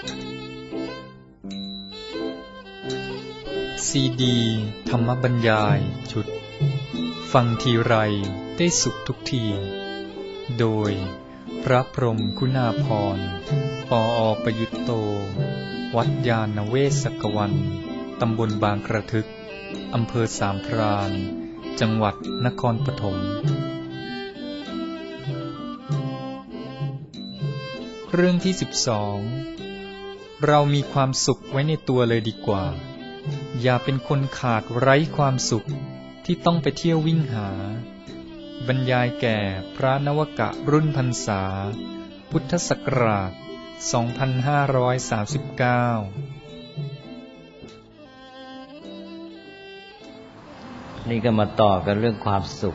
ซีดีธรรมบรรยายชุดฟังทีไรได้สุขทุกทีโดยพระพรหมคุณาภรณ์ปอ.ประยุตโตวัดญาณเวศกวันตำบลบางกระทึกอำเภอสามพรานจังหวัดนครปฐมเรื่องที่12เรามีความสุขไว้ในตัวเลยดีกว่าอย่าเป็นคนขาดไร้ความสุขที่ต้องไปเที่ยววิ่งหาบรรยายแก่พระนวกะรุ่นพรรษาพุทธศักราช 2539 นี่ก็มาต่อกันเรื่องความสุข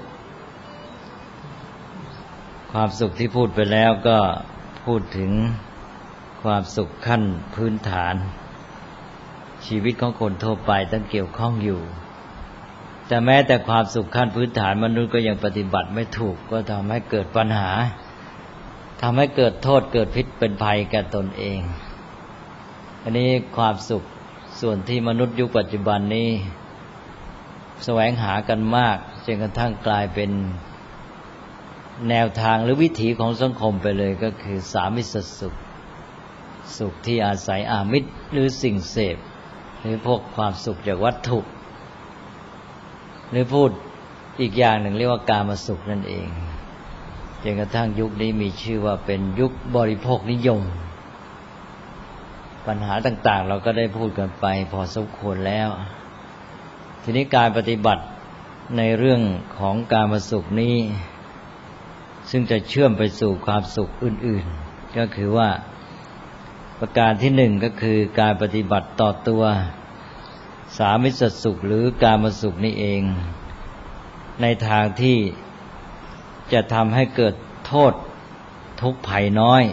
ความสุขที่พูดไปแล้วก็พูดถึงความสุขขั้นพื้นฐานชีวิตของคนทั่วไปต้องเกี่ยวข้องอยู่แต่แม้แต่ความสุขขั้นพื้นฐานมนุษย์ก็ยังปฏิบัติไม่ถูกก็ทำให้เกิดปัญหาทำให้เกิดโทษเกิดพิษเป็นภัยแก่ตนเองอันนี้ความสุขส่วนที่มนุษย์ยุคปัจจุบันนี้แสวงหากันมากจนกระทั่งกลายเป็นแนวทางหรือวิถีของสังคมไปเลยก็คือสามิสสุขสุขที่อาศัยอามิตรหรือสิ่งเสพหรือพวกความสุขจากวัตถุหรือพูดอีกอย่างหนึ่งเรียกว่ากามสุขนั่นเองจนกระทั่งยุคนี้มีชื่อว่าเป็นยุคบริโภคนิยมปัญหาต่างๆเราก็ได้พูดกันไปพอสมควรแล้วทีนี้การปฏิบัติในเรื่องของกามสุขนี้ซึ่งจะเชื่อมไปสู่ความสุขอื่นๆก็คือว่าประการที่หนึ่งก็คือการปฏิบัติต่อตัวสามิสสุขหรือกามสุขนี่เองในทางที่จะทำให้เกิดโทษทุกข์ภัยน้อย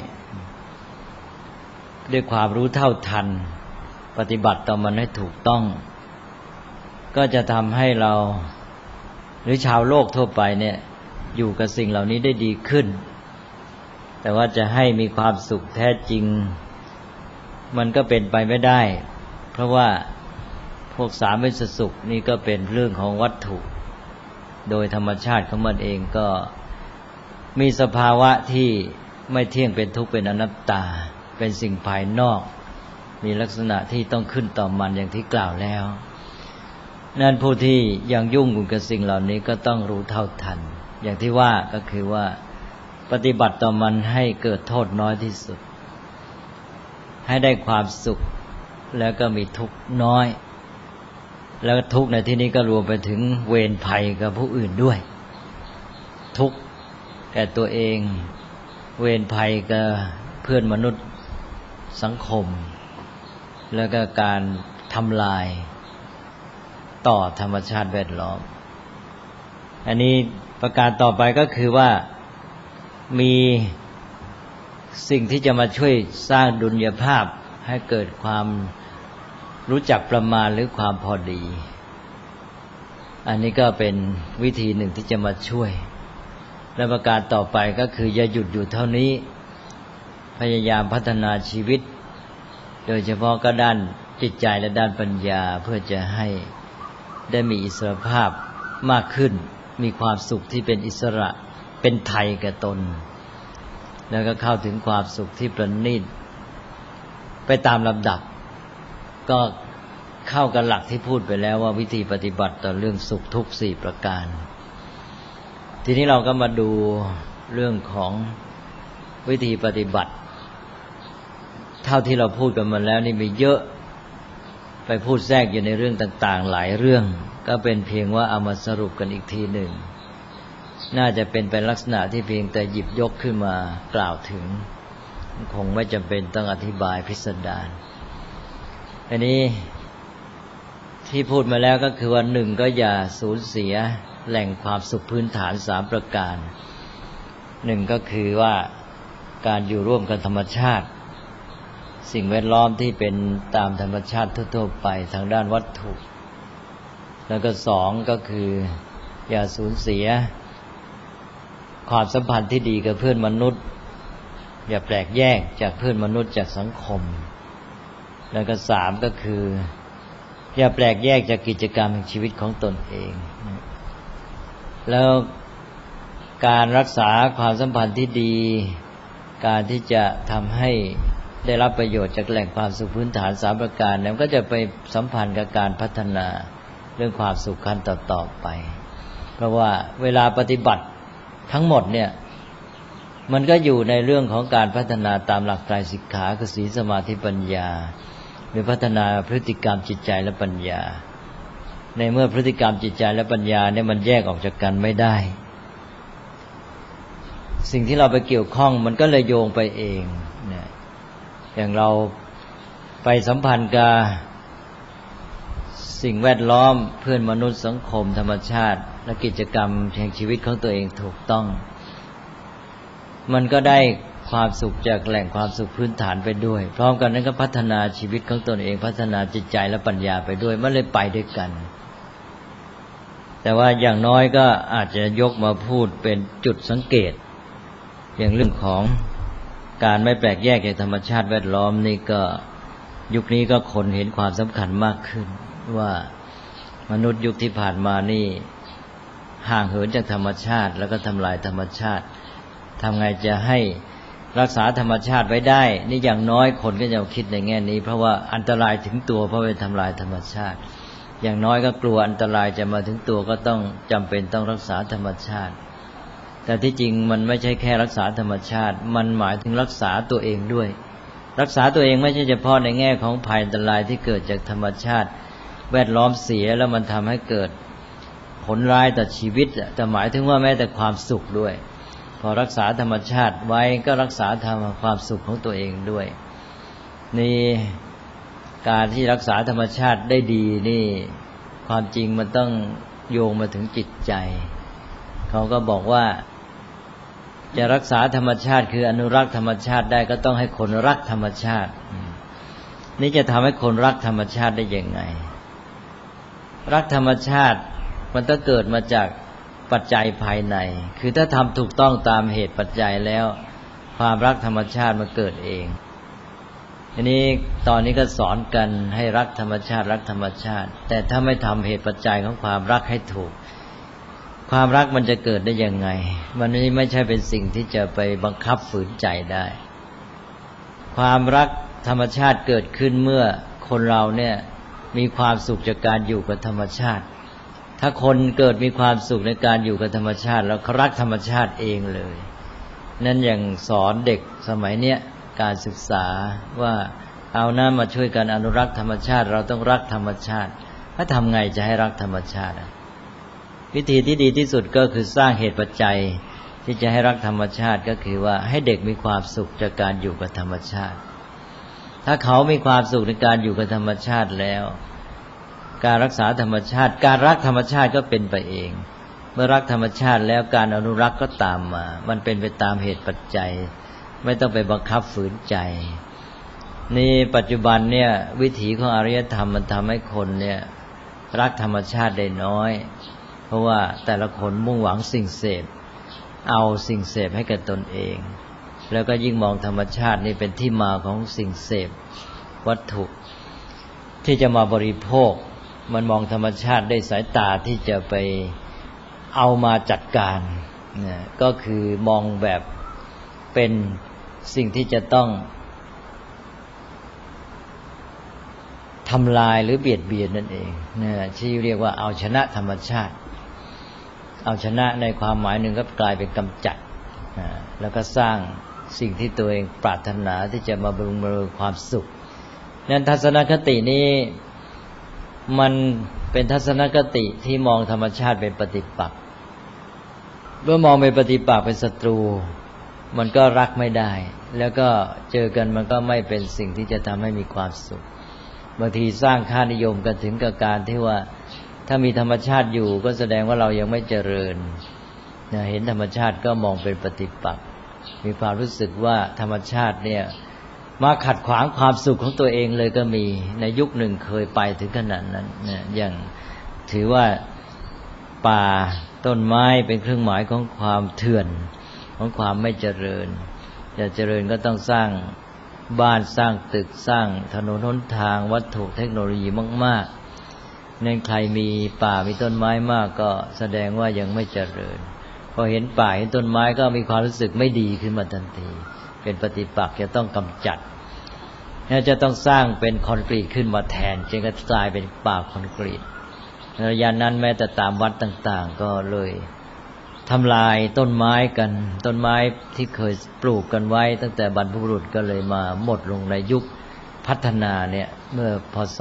ด้วยความรู้เท่าทันปฏิบัติต่อมันให้ถูกต้องก็จะทำให้เราหรือชาวโลกทั่วไปเนี่ยอยู่กับสิ่งเหล่านี้ได้ดีขึ้นแต่ว่าจะให้มีความสุขแท้จริงมันก็เป็นไปไม่ได้เพราะว่าพวกสามิสสุขนี่ก็เป็นเรื่องของวัตถุโดยธรรมชาติของมันเองก็มีสภาวะที่ไม่เที่ยงเป็นทุกข์เป็นอนัตตาเป็นสิ่งภายนอกมีลักษณะที่ต้องขึ้นต่อมันอย่างที่กล่าวแล้วนั่นผู้ที่ยังยุ่งกับสิ่งเหล่านี้ก็ต้องรู้เท่าทันอย่างที่ว่าก็คือว่าปฏิบัติต่อมันให้เกิดโทษน้อยที่สุดให้ได้ความสุขแล้วก็มีทุกข์น้อยแล้วทุกข์ในที่นี้ก็รวมไปถึงเวรภัยกับผู้อื่นด้วยทุกข์แก่ตัวเองเวรภัยกับเพื่อนมนุษย์สังคมแล้วก็การทำลายต่อธรรมชาติแวดล้อมอันนี้ประการต่อไปก็คือว่ามีสิ่งที่จะมาช่วยสร้างดุลยภาพให้เกิดความรู้จักประมาณหรือความพอดีอันนี้ก็เป็นวิธีหนึ่งที่จะมาช่วยและประการต่อไปก็คืออย่าหยุดอยู่เท่านี้พยายามพัฒนาชีวิตโดยเฉพาะก็ด้านจิตใจและด้านปัญญาเพื่อจะให้ได้มีอิสรภาพมากขึ้นมีความสุขที่เป็นอิสระเป็นไทยแก่ตนแล้วก็เข้าถึงความสุขที่ประณีตไปตามลำดับก็เข้ากับหลักที่พูดไปแล้วว่าวิธีปฏิบัติต่อเรื่องสุขทุกข์4ประการทีนี้เราก็มาดูเรื่องของวิธีปฏิบัติเท่าที่เราพูดกันมาแล้วนี่มีเยอะไปพูดแทรกอยู่ในเรื่องต่างๆหลายเรื่องก็เป็นเพียงว่าเอามาสรุปกันอีกทีหนึ่งน่าจะเป็นลักษณะที่เพียงแต่หยิบยกขึ้นมากล่าวถึงคงไม่จำเป็นต้องอธิบายพิสดารอันนี้ที่พูดมาแล้วก็คือว่าหนึ่งก็อย่าสูญเสียแหล่งความสุขพื้นฐาน3ประการหนึ่งก็คือว่าการอยู่ร่วมกับธรรมชาติสิ่งแวดล้อมที่เป็นตามธรรมชาติทั่วๆไปทางด้านวัตถุแล้วก็สองก็คืออย่าสูญเสียความสัมพันธ์ที่ดีกับเพื่อนมนุษย์อย่าแปลกแยกจากเพื่อนมนุษย์จากสังคมแล้วก็3ก็คืออย่าแปลกแยกจากกิจกรรมแห่งชีวิตของตนเองแล้วการรักษาความสัมพันธ์ที่ดีการที่จะทำให้ได้รับประโยชน์จากแหล่งความสุขพื้นฐาน3ประการนั้นก็จะไปสัมพันธ์กับการพัฒนาเรื่องความสุขขั้นต่อๆไปเพราะว่าเวลาปฏิบัติทั้งหมดเนี่ยมันก็อยู่ในเรื่องของการพัฒนาตามหลักไตรสิกขาคือศีลสมาธิปัญญาหรือพัฒนาพฤติกรรมจิตใจและปัญญาในเมื่อพฤติกรรมจิตใจและปัญญาเนี่ยมันแยกออกจากกันไม่ได้สิ่งที่เราไปเกี่ยวข้องมันก็เลยโยงไปเองเนี่ยอย่างเราไปสัมพันธ์กับสิ่งแวดล้อมเพื่อนมนุษย์สังคมธรรมชาติและกิจกรรมแห่งชีวิตของตัวเองถูกต้องมันก็ได้ความสุขจากแหล่งความสุขพื้นฐานไปด้วยพร้อมกันนั้นก็พัฒนาชีวิตของตนเองพัฒนาจิตใจและปัญญาไปด้วยมันเลยไปด้วยกันแต่ว่าอย่างน้อยก็อาจจะยกมาพูดเป็นจุดสังเกตอย่างเรื่องของการไม่แปลกแยกจากธรรมชาติแวดล้อมนี่ก็ยุคนี้ก็คนเห็นความสำคัญมากขึ้นว่ามนุษย์ยุคที่ผ่านมานี่ห่างเหินจากธรรมชาติแล้วก็ทำลายธรรมชาติทำไงจะให้รักษาธรรมชาติไว้ได้นี่อย่างน้อยคนก็จะคิดในแง่นี้เพราะว่าอันตรายถึงตัวเพราะไปทำลายธรรมชาติอย่างน้อยก็กลัวอันตรายจะมาถึงตัวก็ต้องจำเป็นต้องรักษาธรรมชาติแต่ที่จริงมันไม่ใช่แค่รักษาธรรมชาติมันหมายถึงรักษาตัวเองด้วยรักษาตัวเองไม่ใช่เฉพาะในแง่ของภัยอันตรายที่เกิดจากธรรมชาติแวดล้อมเสียแล้วมันทำให้เกิดผลร้ายต่อชีวิตแต่หมายถึงว่าแม้แต่ความสุขด้วยพอรักษาธรรมชาติไว้ก็รักษาความสุขของตัวเองด้วยนี่การที่รักษาธรรมชาติได้ดีนี่ความจริงมันต้องโยงมาถึงจิตใจเขาก็บอกว่าจะรักษาธรรมชาติคืออนุรักษ์ธรรมชาติได้ก็ต้องให้คนรักธรรมชาตินี่จะทำให้คนรักธรรมชาติได้ยังไงรักธรรมชาติมันต้องเกิดมาจากปัจจัยภายในคือถ้าทำถูกต้องตามเหตุปัจจัยแล้วความรักธรรมชาติมันเกิดเองทีนี้ตอนนี้ก็สอนกันให้รักธรรมชาติรักธรรมชาติแต่ถ้าไม่ทำเหตุปัจจัยของความรักให้ถูกความรักมันจะเกิดได้ยังไงมันไม่ใช่เป็นสิ่งที่จะไปบังคับฝืนใจได้ความรักธรรมชาติเกิดขึ้นเมื่อคนเราเนี่ยมีความสุขจากการอยู่กับธรรมชาติถ้าคนเกิดมีความสุขในการอยู่กับธรรมชาติแล้วเขารักธรรมชาติเองเลยนั่นอย่างสอนเด็กสมัยเนี้ยการศึกษาว่าเอาหน้ามาช่วยกันอนุรักษ์ธรรมชาติเราต้องรักธรรมชาติถ้าทำไงจะให้รักธรรมชาติวิธีที่ดีที่สุดก็คือสร้างเหตุปัจจัยที่จะให้รักธรรมชาติก็คือว่าให้เด็กมีความสุขจากการอยู่กับธรรมชาติถ้าเขามีความสุขในการอยู่กับธรรมชาติแล้วการรักษาธรรมชาติการรักธรรมชาติก็เป็นไปเองเมื่อรักธรรมชาติแล้วการอนุรักษ์ก็ตามมามันเป็นไปตามเหตุปัจจัยไม่ต้องไปบังคับฝืนใจนี่ปัจจุบันเนี่ยวิถีของอารยธรรมมันทำให้คนเนี่ยรักธรรมชาติได้น้อยเพราะว่าแต่ละคนมุ่งหวังสิ่งเสพเอาสิ่งเสพให้กับตนเองแล้วก็ยิ่งมองธรรมชาตินี่เป็นที่มาของสิ่งเสพวัตถุที่จะมาบริโภคมันมองธรรมชาติได้สายตาที่จะไปเอามาจัดการนะก็คือมองแบบเป็นสิ่งที่จะต้องทำลายหรือเบียดเบียนนั่นเองนะที่เรียกว่าเอาชนะธรรมชาติเอาชนะในความหมายหนึ่งก็กลายเป็นกำจัดนะแล้วก็สร้างสิ่งที่ตัวเองปรารถนาที่จะมาบำรุงความสุขนั้นทัศนคตินี้มันเป็นทัศนคติที่มองธรรมชาติเป็นปฏิปักษ์เมื่อมองเป็นปฏิปักษ์เป็นศัตรูมันก็รักไม่ได้แล้วก็เจอกันมันก็ไม่เป็นสิ่งที่จะทำให้มีความสุขบางทีสร้างค่านิยมกันถึงกับการที่ว่าถ้ามีธรรมชาติอยู่ก็แสดงว่าเรายังไม่เจริญเห็นธรรมชาติก็มองเป็นปฏิปักษ์มีความรู้สึกว่าธรรมชาติเนี่ยมาขัดขวางความสุขของตัวเองเลยก็มีในยุคหนึ่งเคยไปถึงขนาดนั้นนะอย่างถือว่าป่าต้นไม้เป็นเครื่องหมายของความเถื่อนของความไม่เจริญจะเจริญก็ต้องสร้างบ้านสร้างตึกสร้างถนนหนทางวัตถุเทคโนโลยีมากๆนั่นใครมีป่ามีต้นไม้มากก็แสดงว่ายังไม่เจริญพอเห็นป่าเห็นต้นไม้ก็มีความรู้สึกไม่ดีขึ้นมาทันทีเป็นปฏิปักษ์จะต้องกำจัดจะต้องสร้างเป็นคอนกรีตขึ้นมาแทนจึงก็กลายเป็นป่าคอนกรีตระยะนั้นแม้แต่ตามวัดต่างๆก็เลยทำลายต้นไม้กันต้นไม้ที่เคยปลูกกันไว้ตั้งแต่บรรพบุรุษก็เลยมาหมดลงในยุคพัฒนาเนี่ยเมื่อพศ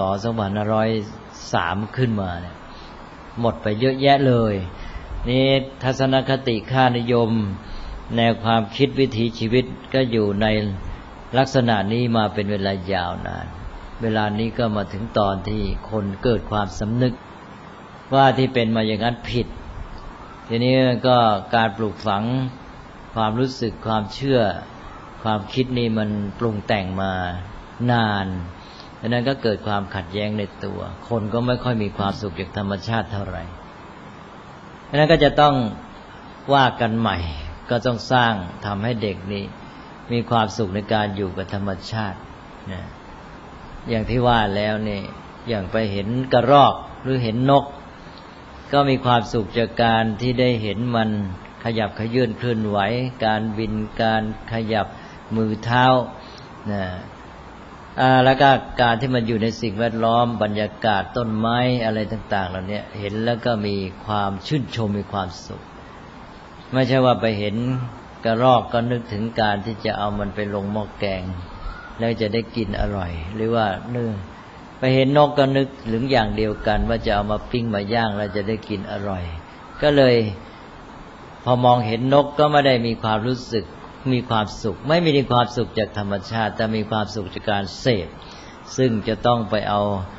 2503ขึ้นมาเนี่ยหมดไปเยอะแยะเลยนี่ทัศนคติค่านิยมแนวความคิดวิถีชีวิตก็อยู่ในลักษณะนี้มาเป็นเวลายาวนานเวลานี้ก็มาถึงตอนที่คนเกิดความสำนึกว่าที่เป็นมาอย่างนั้นผิดทีนี้ก็การปลูกฝังความรู้สึกความเชื่อความคิดนี่มันปรุงแต่งมานานดังนั้นก็เกิดความขัดแย้งในตัวคนก็ไม่ค่อยมีความสุขจากธรรมชาติเท่าไหร่ดังนั้นก็จะต้องว่ากันใหม่ก็ต้องสร้างทำให้เด็กนี่มีความสุขในการอยู่กับธรรมชาตินะอย่างที่ว่าแล้วนี่อย่างไปเห็นกระรอกหรือเห็นนกก็มีความสุขจากการที่ได้เห็นมันขยับขยื่นเคลื่อนไหวการบินการขยับมือเท้านะแล้วก็การที่มันอยู่ในสิ่งแวดล้อมบรรยากาศต้นไม้อะไรต่างๆเหล่านี้เห็นแล้วก็มีความชื่นชมมีความสุขไม่ใช่ว่าไปเห็นกระรอกก็นึกถึงการที่จะเอามันไปลงหม้อแกงแล้วจะได้กินอร่อยหรือว่าไปเห็นนกก็นึกถึงอย่างเดียวกันว่าจะเอามาปิ้งมาย่างแล้วจะได้กินอร่อยก็เลยพอมองเห็นนกก็ไม่ได้มีความรู้สึกมีความสุขไม่มีความสุขจากธรรมชาติแต่มีความสุขจากการเสพซึ่งจะต้องไปเอา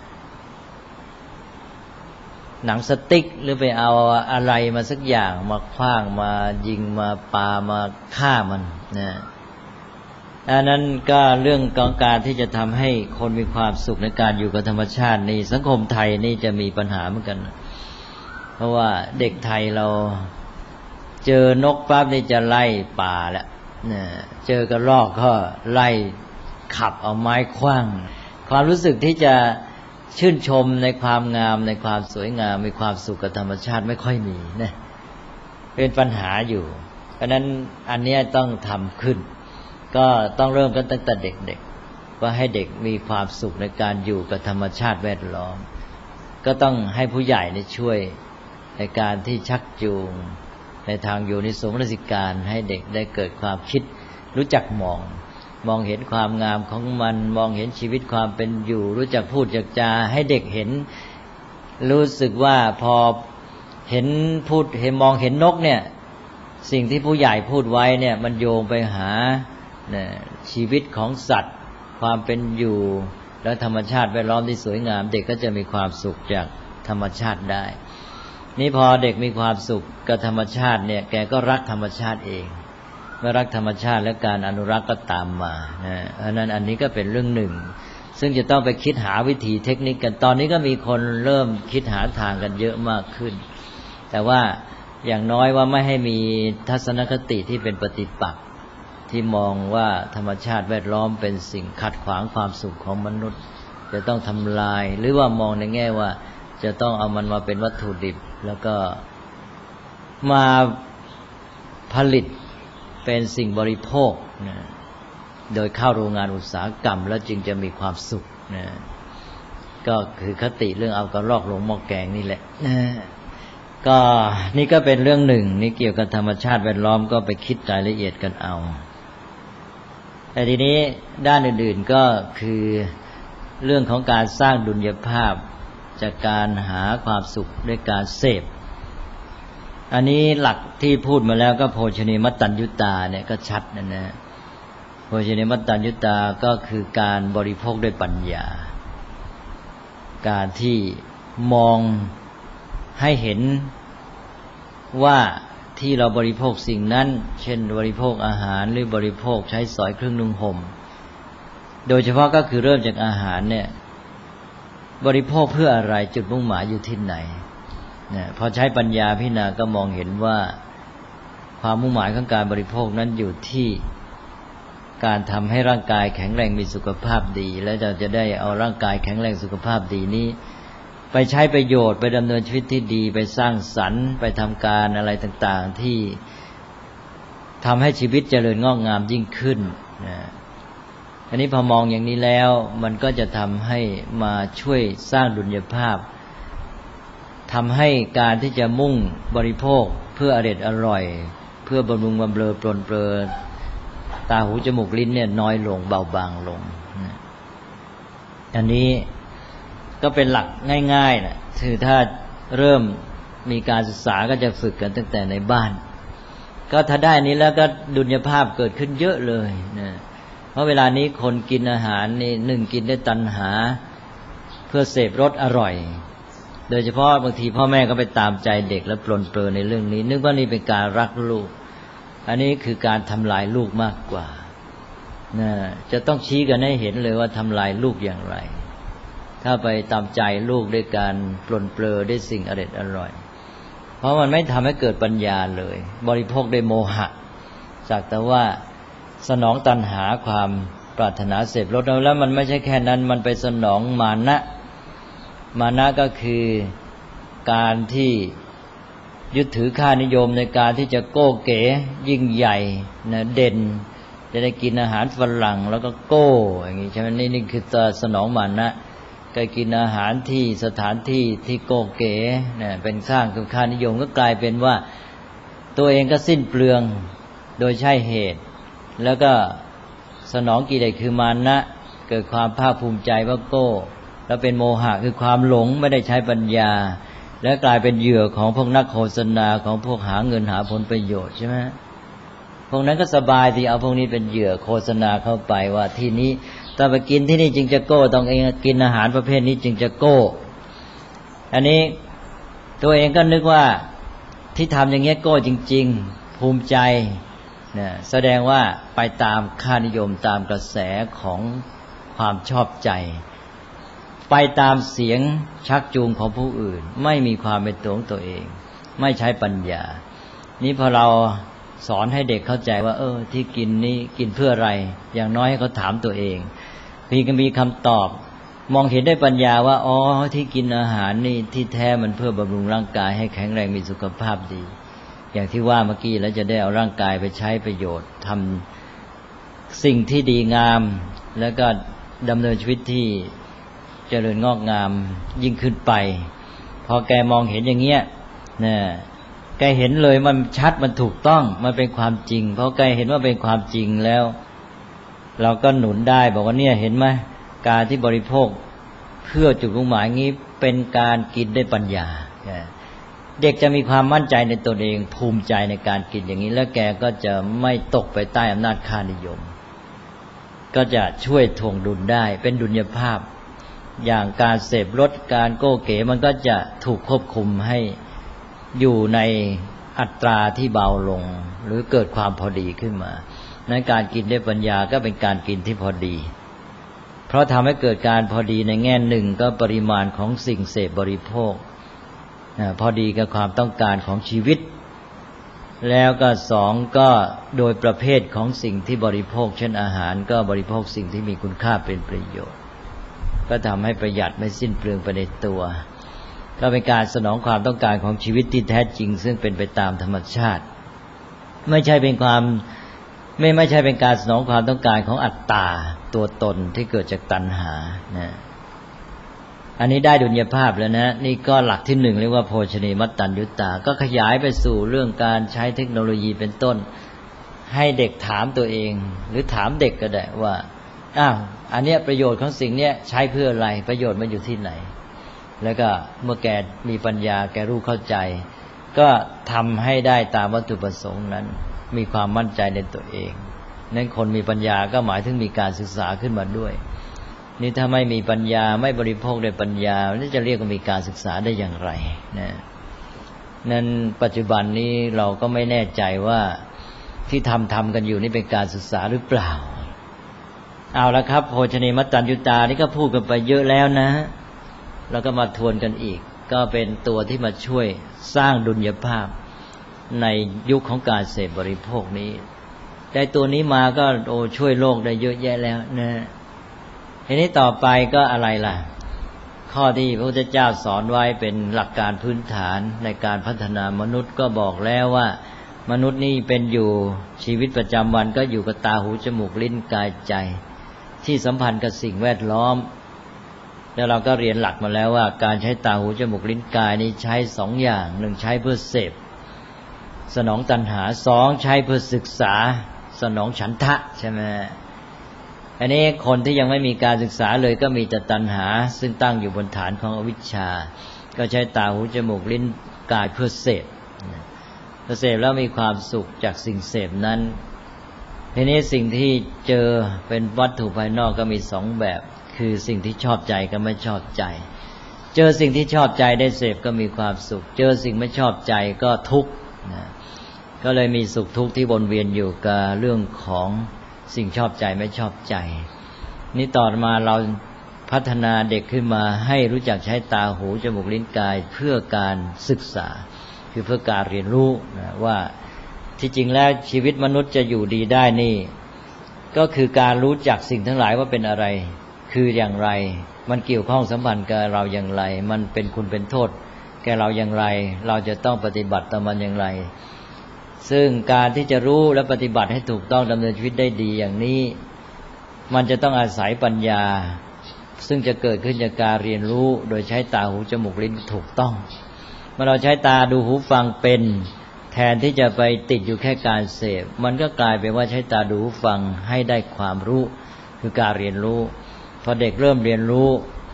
หนังสติ๊กหรือไปเอาอะไรมาสักอย่างมาขว้างมายิงมาปามาฆ่ามันนะอันนั้นก็เรื่องของการที่จะทำให้คนมีความสุขในการอยู่กับธรรมชาตินี่สังคมไทยนี่จะมีปัญหาเหมือนกันเพราะว่าเด็กไทยเราเจอนกปั๊บนี่จะไล่ป่าแล้วเจอกระรอกก็ไล่ขับเอาไม้ขว้างความรู้สึกที่จะชื่นชมในความงามในความสวยงามมีความสุขกับธรรมชาติไม่ค่อยมีนะเป็นปัญหาอยู่เพราะนั้นอันนี้ต้องทำขึ้นก็ต้องเริ่มกันตั้งแต่เด็กๆว่าให้เด็กมีความสุขในการอยู่กับธรรมชาติแวดล้อมก็ต้องให้ผู้ใหญ่นี่ช่วยในการที่ชักจูงในทางโยนิโสมนสิการให้เด็กได้เกิดความคิดรู้จักมองเห็นความงามของมันมองเห็นชีวิตความเป็นอยู่รู้จักพูดจักจาให้เด็กเห็นรู้สึกว่าพอเห็นพูดเห็นมองเห็นนกเนี่ยสิ่งที่ผู้ใหญ่พูดไว้เนี่ยมันโยงไปหาชีวิตของสัตว์ความเป็นอยู่และธรรมชาติแวดล้อมที่สวยงามเด็กก็จะมีความสุขจากธรรมชาติได้นี่พอเด็กมีความสุขกับธรรมชาติเนี่ยแกก็รักธรรมชาติเองเมื่อรักธรรมชาติและการอนุรักษ์ก็ตามมาอันนั้นอันนี้ก็เป็นเรื่องหนึ่งซึ่งจะต้องไปคิดหาวิธีเทคนิคกันตอนนี้ก็มีคนเริ่มคิดหาทางกันเยอะมากขึ้นแต่ว่าอย่างน้อยว่าไม่ให้มีทัศนคติที่เป็นปฏิปักษ์ที่มองว่าธรรมชาติแวดล้อมเป็นสิ่งขัดขวางความสุขของมนุษย์จะต้องทำลายหรือว่ามองในแง่ว่าจะต้องเอามันมาเป็นวัตถุดิบแล้วก็มาผลิตเป็นสิ่งบริโภคนะโดยเข้าโรงงานอุตสาหกรรมแล้วจึงจะมีความสุขนะก็คือคติเรื่องเอากระรอกลงหม้อแกงนี่แหละนะก็นี่ก็เป็นเรื่องหนึ่งนี่เกี่ยวกับธรรมชาติแวดล้อมก็ไปคิดรายละเอียดกันเอาแต่ทีนี้ด้านอื่นๆก็คือเรื่องของการสร้างดุลยภาพจากการหาความสุขด้วยการเสพอันนี้หลักที่พูดมาแล้วก็โภชเนมัตตัญญุตาเนี่ยก็ชัดนะโภชเนมัตตัญญุตาก็คือการบริโภคด้วยปัญญาการที่มองให้เห็นว่าที่เราบริโภคสิ่งนั้นเช่นบริโภคอาหารหรือบริโภคใช้สอยเครื่องนุ่งห่มโดยเฉพาะก็คือเริ่มจากอาหารเนี่ยบริโภคเพื่ออะไรจุดมุ่งหมายอยู่ที่ไหนพอใช้ปัญญาพิจารณาก็มองเห็นว่าความมุ่งหมายของการบริโภคนั้นอยู่ที่การทำให้ร่างกายแข็งแรงมีสุขภาพดีแล้วเราจะได้เอาร่างกายแข็งแรงสุขภาพดีนี้ไปใช้ประโยชน์ไปดำเนินชีวิตที่ดีไปสร้างสรรค์ไปทำการอะไรต่างๆที่ทำให้ชีวิตเจริญงอกงามยิ่งขึ้นนะอันนี้พอมองอย่างนี้แล้วมันก็จะทำให้มาช่วยสร้างดุลยภาพทำให้การที่จะมุ่งบริโภคเพื่ออร่อยเพื่อบำรุงบำเรอปรนเปรอตาหูจมูกลิ้นเนี่ยน้อยลงเบาบางลงอันนี้ก็เป็นหลักง่ายๆนะคือถ้าเริ่มมีการศึกษาก็จะฝึกกันตั้งแต่ในบ้านก็ถ้าได้นี้แล้วก็ดุลยภาพเกิดขึ้นเยอะเลยนะเพราะเวลานี้คนกินอาหารนี่หนึ่งกินได้ตัณหาเพื่อเสพรสอร่อยโดยเฉพาะบางทีพ่อแม่ก็ไปตามใจเด็กแล้วปลนเปลือในเรื่องนี้นึกว่านี่เป็นการรักลูกอันนี้คือการทำลายลูกมากกว่านะจะต้องชี้กันให้เห็นเลยว่าทำลายลูกอย่างไรถ้าไปตามใจลูกด้วยการปลนเปลือด้วยสิ่งอร่อยเพราะมันไม่ทำให้เกิดปัญญาเลยบริโภคด้วยโมหะสักแต่ว่าสนองตัณหาความปรารถนาเสพรสแล้วมันไม่ใช่แค่นั้นมันไปสนองมานะก็คือการที่ยึดถือค่านิยมในการที่จะโก้เก๋ยิ่งใหญ่นะเด่นจะได้กินอาหารฝรั่งแล้วก็โก้อย่างนี้ใช่ไหมนี่คือตัวสนองมานะก็กินอาหารที่สถานที่ที่โก้เก๋เนี่ยเป็นสร้างค่านิยมก็กลายเป็นว่าตัวเองก็สิ้นเปลืองโดยใช่เหตุแล้วก็สนองกิเลสคือมานะเกิดความภาคภูมิใจว่าโก้แล้วเป็นโมหะคือความหลงไม่ได้ใช้ปัญญาและกลายเป็นเหยื่อของพวกนักโฆษณาของพวกหาเงินหาผลประโยชน์ใช่ไหมพวกนั้นก็สบายที่เอาพวกนี้เป็นเหยื่อโฆษณาเข้าไปว่าที่นี้ถ้าไปกินที่นี่จึงจะโก้ต้องเองกินอาหารประเภทนี้จึงจะโก้อันนี้ตัวเองก็นึกว่าที่ทำอย่างเงี้ยโก้จริงๆภูมิใจนะแสดงว่าไปตามค่านิยมตามกระแสของความชอบใจไปตามเสียงชักจูงของผู้อื่นไม่มีความเป็นตัวของตัวเองไม่ใช้ปัญญานี้พอเราสอนให้เด็กเข้าใจว่าที่กินนี้กินเพื่ออะไรอย่างน้อยให้เขาถามตัวเองพี่ก็มีคำตอบมองเห็นได้ปัญญาว่าอ๋อที่กินอาหารนี่ที่แท้มันเพื่อบำรุงร่างกายให้แข็งแรงมีสุขภาพดีอย่างที่ว่าเมื่อกี้แล้วจะได้เอาร่างกายไปใช้ประโยชน์ทำสิ่งที่ดีงามแล้วก็ดำเนินชีวิตที่เจริญงอกงามยิ่งขึ้นไปพอแกมองเห็นอย่างเงี้ยนะแกเห็นเลยมันชัดมันถูกต้องมันเป็นความจริงเพราะแกเห็นว่าเป็นความจริงแล้วเราก็หนุนได้บอกว่าเนี่ยเห็นไหมการที่บริโภคเพื่อจุดมุ่งหมายงี้เป็นการกินด้วยปัญญาเด็กจะมีความมั่นใจในตนเองภูมิใจในการกินอย่างนี้แล้วแกก็จะไม่ตกไปใต้อำนาจค่านิยมก็จะช่วยถ่วงดุลได้เป็นดุลยภาพอย่างการเสพรสการโก้เก๋มันก็จะถูกควบคุมให้อยู่ในอัตราที่เบาลงหรือเกิดความพอดีขึ้นมานั้นการกินด้วยปัญญาก็เป็นการกินที่พอดีเพราะทำให้เกิดการพอดีในแง่หนึ่งก็ปริมาณของสิ่งเสพบริโภคพอดีกับความต้องการของชีวิตแล้วก็สองก็โดยประเภทของสิ่งที่บริโภคเช่นอาหารก็บริโภคสิ่งที่มีคุณค่าเป็นประโยชน์ก็ทำให้ประหยัดไม่สิ้นเปลืองไปในตัวก็เป็นการสนองความต้องการของชีวิตที่แท้จริงซึ่งเป็นไปตามธรรมชาติไม่ใช่เป็นการสนองความต้องการของอัตตาตัวตนที่เกิดจากตัณหานะอันนี้ได้ดุลยภาพแล้วนะนี่ก็หลักที่หนึ่งเรียกว่าโภชเนมัตตัญญุตาก็ขยายไปสู่เรื่องการใช้เทคโนโลยีเป็นต้นให้เด็กถามตัวเองหรือถามเด็กก็ได้ว่าอันเนี้ยประโยชน์ของสิ่งเนี้ยใช้เพื่ออะไรประโยชน์มันอยู่ที่ไหนแล้วก็เมื่อแกมีปัญญาแกรู้เข้าใจก็ทำให้ได้ตามวัตถุประสงค์นั้นมีความมั่นใจในตัวเองนั้นคนมีปัญญาก็หมายถึงมีการศึกษาขึ้นมาด้วยนี่ถ้าไม่มีปัญญาไม่บริโภคด้วยปัญญานี่จะเรียกว่ามีการศึกษาได้อย่างไรนะนั้นปัจจุบันนี้เราก็ไม่แน่ใจว่าที่ทำกันอยู่นี่เป็นการศึกษาหรือเปล่าเอาละครับโภชเนมัตตัญญุตานี่ก็พูดกันไปเยอะแล้วนะแล้วก็มาทวนกันอีกก็เป็นตัวที่มาช่วยสร้างดุลยภาพในยุคของการเสพบริโภคนี้ได้ตัวนี้มาก็ช่วยโลกได้เยอะแยะแล้วนะทีนี้ต่อไปก็อะไรล่ะข้อที่พระพุทธเจ้าสอนไว้เป็นหลักการพื้นฐานในการพัฒนามนุษย์ก็บอกแล้วว่ามนุษย์นี่เป็นอยู่ชีวิตประจำวันก็อยู่กับตาหูจมูกลิ้นกายใจที่สัมพันธ์กับสิ่งแวดล้อมแล้วเราก็เรียนหลักมาแล้วว่าการใช้ตาหูจมูกลิ้นกายนี้ใช้สองอย่างหนึ่งใช้เพื่อเสพสนองตัณหาสองใช้เพื่อศึกษาสนองฉันทะใช่ไหมอันนี้คนที่ยังไม่มีการศึกษาเลยก็มีแต่ตัณหาซึ่งตั้งอยู่บนฐานของอวิชชาก็ใช้ตาหูจมูกลิ้นกายเพื่อเสพเสพแล้วมีความสุขจากสิ่งเสพนั้นทีนี้สิ่งที่เจอเป็นวัตถุภายนอกก็มีสองแบบคือสิ่งที่ชอบใจกับไม่ชอบใจเจอสิ่งที่ชอบใจได้เสพก็มีความสุขเจอสิ่งไม่ชอบใจก็ทุกข์ก็เลยมีสุขทุกข์ที่วนเวียนอยู่กับเรื่องของสิ่งชอบใจไม่ชอบใจนี่ต่อมาเราพัฒนาเด็กขึ้นมาให้รู้จักใช้ตาหูจมูกลิ้นกายเพื่อการศึกษาคือเพื่อการเรียนรู้ว่าที่จริงแล้วชีวิตมนุษย์จะอยู่ดีได้นี่ก็คือการรู้จักสิ่งทั้งหลายว่าเป็นอะไรคืออย่างไรมันเกี่ยวข้องสัมพันธ์กับเราอย่างไรมันเป็นคุณเป็นโทษแก่เราอย่างไรเราจะต้องปฏิบัติต่อมันอย่างไรซึ่งการที่จะรู้และปฏิบัติให้ถูกต้องดำเนินชีวิตได้ดีอย่างนี้มันจะต้องอาศัยปัญญาซึ่งจะเกิดขึ้นจากการเรียนรู้โดยใช้ตาหูจมูกลิ้นถูกต้องเมื่อเราใช้ตาดูหูฟังเป็นแทนที่จะไปติดอยู่แค่การเสพมันก็กลายเป็นว่าใช้ตาดูหูฟังให้ได้ความรู้คือการเรียนรู้พอเด็กเริ่มเรียนรู้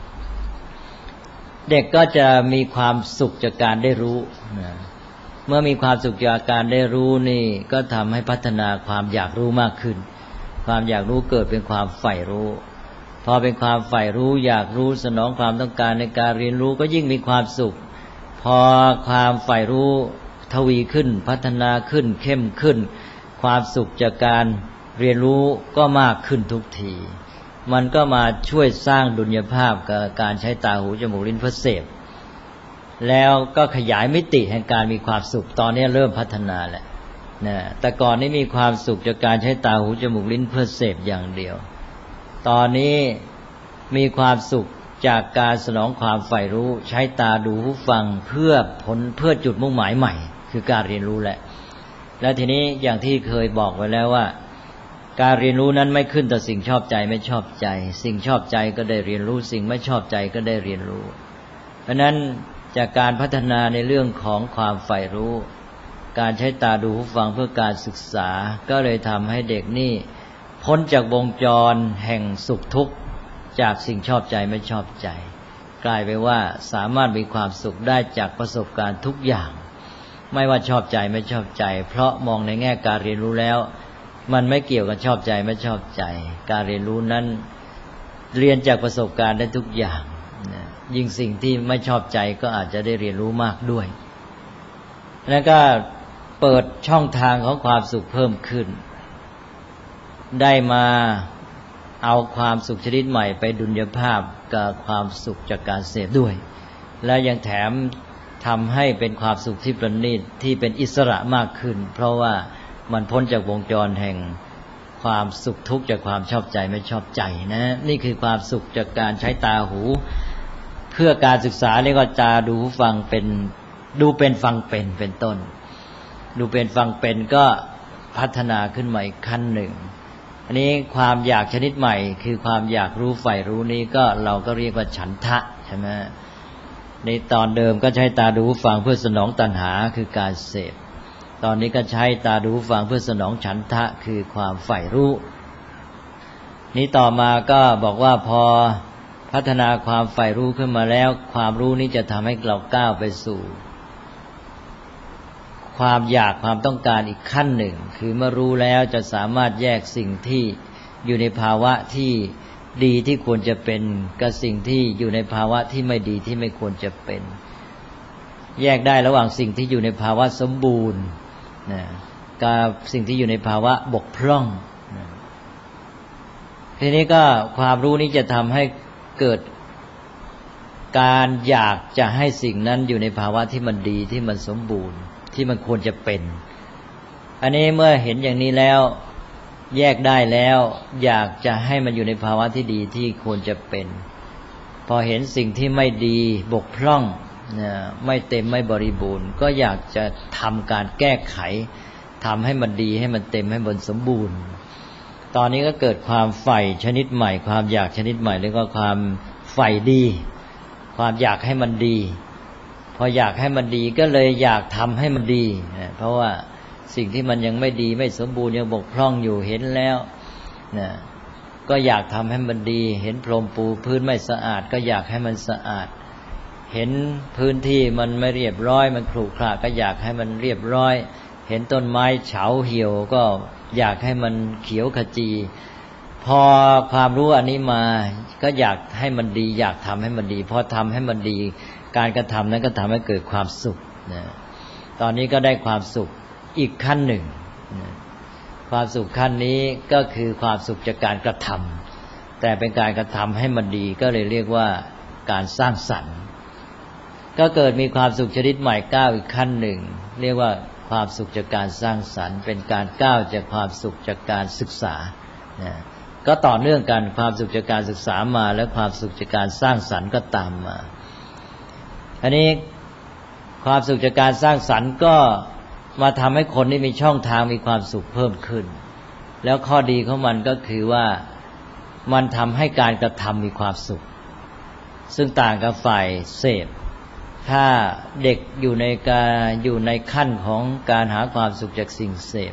เด็กก็จะมีความสุขจากการได้รู้เมื่อมีความสุขจากการได้รู้นี่ก็ทำให้พัฒนาความอยากรู้มากขึ้นความอยากรู้เกิดเป็นความใฝ่รู้พอเป็นความใฝ่รู้อยากรู้สนองความต้องการในการเรียนรู้ก็ยิ่งมีความสุขพอความใฝ่รู้ทวีขึ้นพัฒนาขึ้นเข้มขึ้นความสุขจากการเรียนรู้ก็มากขึ้นทุกทีมันก็มาช่วยสร้างดุลยภาพกับการใช้ตาหูจมูกลิ้นเพื่อเสพแล้วก็ขยายมิติแห่งการมีความสุขตอนนี้เริ่มพัฒนาแล้วนะแต่ก่อนนี้มีความสุขจากการใช้ตาหูจมูกลิ้นเพื่อเสพอย่างเดียวตอนนี้มีความสุขจากการสนองความใฝ่รู้ใช้ตาดูหูฟังเพื่อจุดมุ่งหมายใหม่คือการเรียนรู้แหละและทีนี้อย่างที่เคยบอกไว้แล้วว่าการเรียนรู้นั้นไม่ขึ้นต่อสิ่งชอบใจไม่ชอบใจสิ่งชอบใจก็ได้เรียนรู้สิ่งไม่ชอบใจก็ได้เรียนรู้เพราะนั้นจากการพัฒนาในเรื่องของความใฝ่รู้การใช้ตาดูหูฟังเพื่อการศึกษาก็เลยทำให้เด็กนี่พ้นจากวงจรแห่งสุขทุกข์จากสิ่งชอบใจไม่ชอบใจกลายไปว่าสามารถมีความสุขได้จากประสบการณ์ทุกอย่างไม่ว่าชอบใจไม่ชอบใจเพราะมองในแง่การเรียนรู้แล้วมันไม่เกี่ยวกับชอบใจไม่ชอบใจการเรียนรู้นั้นเรียนจากประสบการณ์ได้ทุกอย่างยิ่งสิ่งที่ไม่ชอบใจก็อาจจะได้เรียนรู้มากด้วยแล้วก็เปิดช่องทางของความสุขเพิ่มขึ้นได้มาเอาความสุขชนิดใหม่ไปดุลยภาพกับความสุขจากการเสพด้วยและยังแถมทำให้เป็นความสุขที่ประณีตที่เป็นอิสระมากขึ้นเพราะว่ามันพ้นจากวงจรแห่งความสุขทุกข์จากความชอบใจไม่ชอบใจนะนี่คือความสุขจากการใช้ตาหูเพื่อการศึกษาเรียกว่าตาดูหูฟังเป็นดูเป็นฟังเป็นต้นดูเป็นฟังเป็นก็พัฒนาขึ้นมาอีกขั้นหนึ่งอันนี้ความอยากชนิดใหม่คือความอยากรู้ใฝ่รู้นี้ก็เราก็เรียกว่าฉันทะใช่ไหมในตอนเดิมก็ใช้ตาดูหูฟังเพื่อสนองตัณหาคือการเสพตอนนี้ก็ใช้ตาดูหูฟังเพื่อสนองฉันทะคือความใฝ่รู้นี้ต่อมาก็บอกว่าพอพัฒนาความใฝ่รู้ขึ้นมาแล้วความรู้นี้จะทำให้เราก้าวไปสู่ความอยากความต้องการอีกขั้นหนึ่งคือเมื่อรู้แล้วจะสามารถแยกสิ่งที่อยู่ในภาวะที่ดีที่ควรจะเป็นกับสิ่งที่อยู่ในภาวะที่ไม่ดีที่ไม่ควรจะเป็นแยกได้ระหว่างสิ่งที่อยู่ในภาวะสมบูรณ์กับสิ่งที่อยู่ในภาวะบกพร่องทีนี้ก็ความรู้นี้จะทำให้เกิดการอยากจะให้สิ่งนั้นอยู่ในภาวะที่มันดีที่มันสมบูรณ์ที่มันควรจะเป็นอันนี้เมื่อเห็นอย่างนี้แล้วแยกได้แล้วอยากจะให้มันอยู่ในภาวะที่ดีที่ควรจะเป็นพอเห็นสิ่งที่ไม่ดีบกพร่องไม่เต็มไม่บริบูรณ์ก็อยากจะทำการแก้ไขทำให้มันดีให้มันเต็มให้มันสมบูรณ์ตอนนี้ก็เกิดความใฝ่ชนิดใหม่ความอยากชนิดใหม่แล้วก็ความใฝ่ดีความอยากให้มันดีพออยากให้มันดีก็เลยอยากทำให้มันดีเพราะว่าสิ่งที่มันยังไม่ดีไม่สมบูรณ์ยังบกพร่องอยู่เห็นแล้วนะก็อยากทำให้มันดีเห็นพรมปูพื้นไม่สะอาดก็อยากให้มันสะอาดเห็นพื้นที่มันไม่เรียบร้อยมันขรุขระก็อยากให้มันเรียบร้อยเห็นต้นไม้เฉาเหี่ยวก็อยากให้มันเขียวขจีพอความรู้อันนี้มาก็อยากให้มันดีอยากทำให้มันดีพอทำให้มันดีการกระทำนั้นก็ทำให้เกิดความสุขนะตอนนี้ก็ได้ความสุขอีกขั้นหนึ่งนะความสุขขั้นนี้ก็คือความสุขจากการกระทำแต่เป็นการกระทำให้มันดีก็เลยเรียกว่าการสร้างสรรค์ก็เกิดมีความสุขชนิดใหม่ก้าวอีกขั้นหนึ่งเรียกว่าความสุขจากการสร้างสรรค์เป็นการก้าวจากความสุขจากการศึกษานะก็ต่อเนื่องกันความสุขจากการศึกษามาแล้วความสุขจากการสร้างสรรค์ก็ตามมาอันนี้ความสุขจากการสร้างสรรค์ก็มาทำให้คนที่มีช่องทางมีความสุขเพิ่มขึ้นแล้วข้อดีของมันก็คือว่ามันทำให้การกระทำมีความสุขซึ่งต่างกับฝ่ายเสพถ้าเด็กอยู่ในขั้นของการหาความสุขจากสิ่งเสพ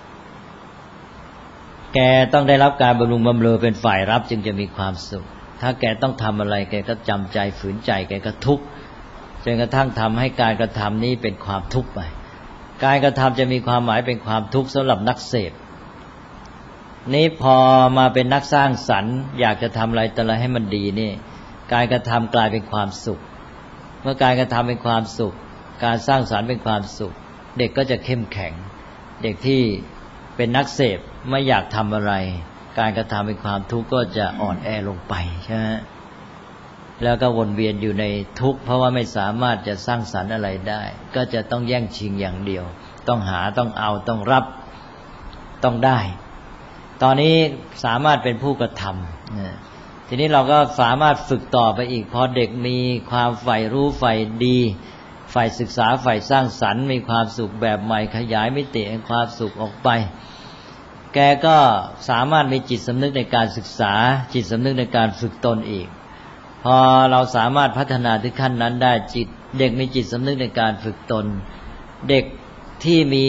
แกต้องได้รับการบำรุงบำเรอเป็นฝ่ายรับจึงจะมีความสุขถ้าแกต้องทำอะไรแกก็จำใจฝืนใจแกก็ทุกข์จนกระทั่งทำให้การกระทำนี้เป็นความทุกข์ไปการกระทำจะมีความหมายเป็นความทุกข์สำหรับนักเสพนี้พอมาเป็นนักสร้างสรรค์อยากจะทำอะไรแต่ละให้มันดีนี่การกระทำกลายเป็นความสุขเมื่อการกระทำเป็นความสุขการสร้างสรรค์เป็นความสุขเด็กก็จะเข้มแข็งเด็กที่เป็นนักเสพไม่อยากทำอะไรการกระทำเป็นความทุกข์ก็จะอ่อนแอลงไปใช่ไหมแล้วก็วนเวียนอยู่ในทุกข์เพราะว่าไม่สามารถจะสร้างสรรค์อะไรได้ก็จะต้องแย่งชิงอย่างเดียวต้องหาต้องเอาต้องรับต้องได้ตอนนี้สามารถเป็นผู้กระทำทีนี้เราก็สามารถฝึกต่อไปอีกพอเด็กมีความใฝ่รู้ใฝ่ดีใฝ่ศึกษาใฝ่สร้างสรรค์มีความสุขแบบใหม่ขยายมิติแห่งความสุขออกไปแกก็สามารถมีจิตสำนึกในการศึกษาจิตสำนึกในการฝึกตนอีกพอเราสามารถพัฒนาถึงขั้นนั้นได้จิตเด็กมีจิตสำนึกในการฝึกตนเด็กที่มี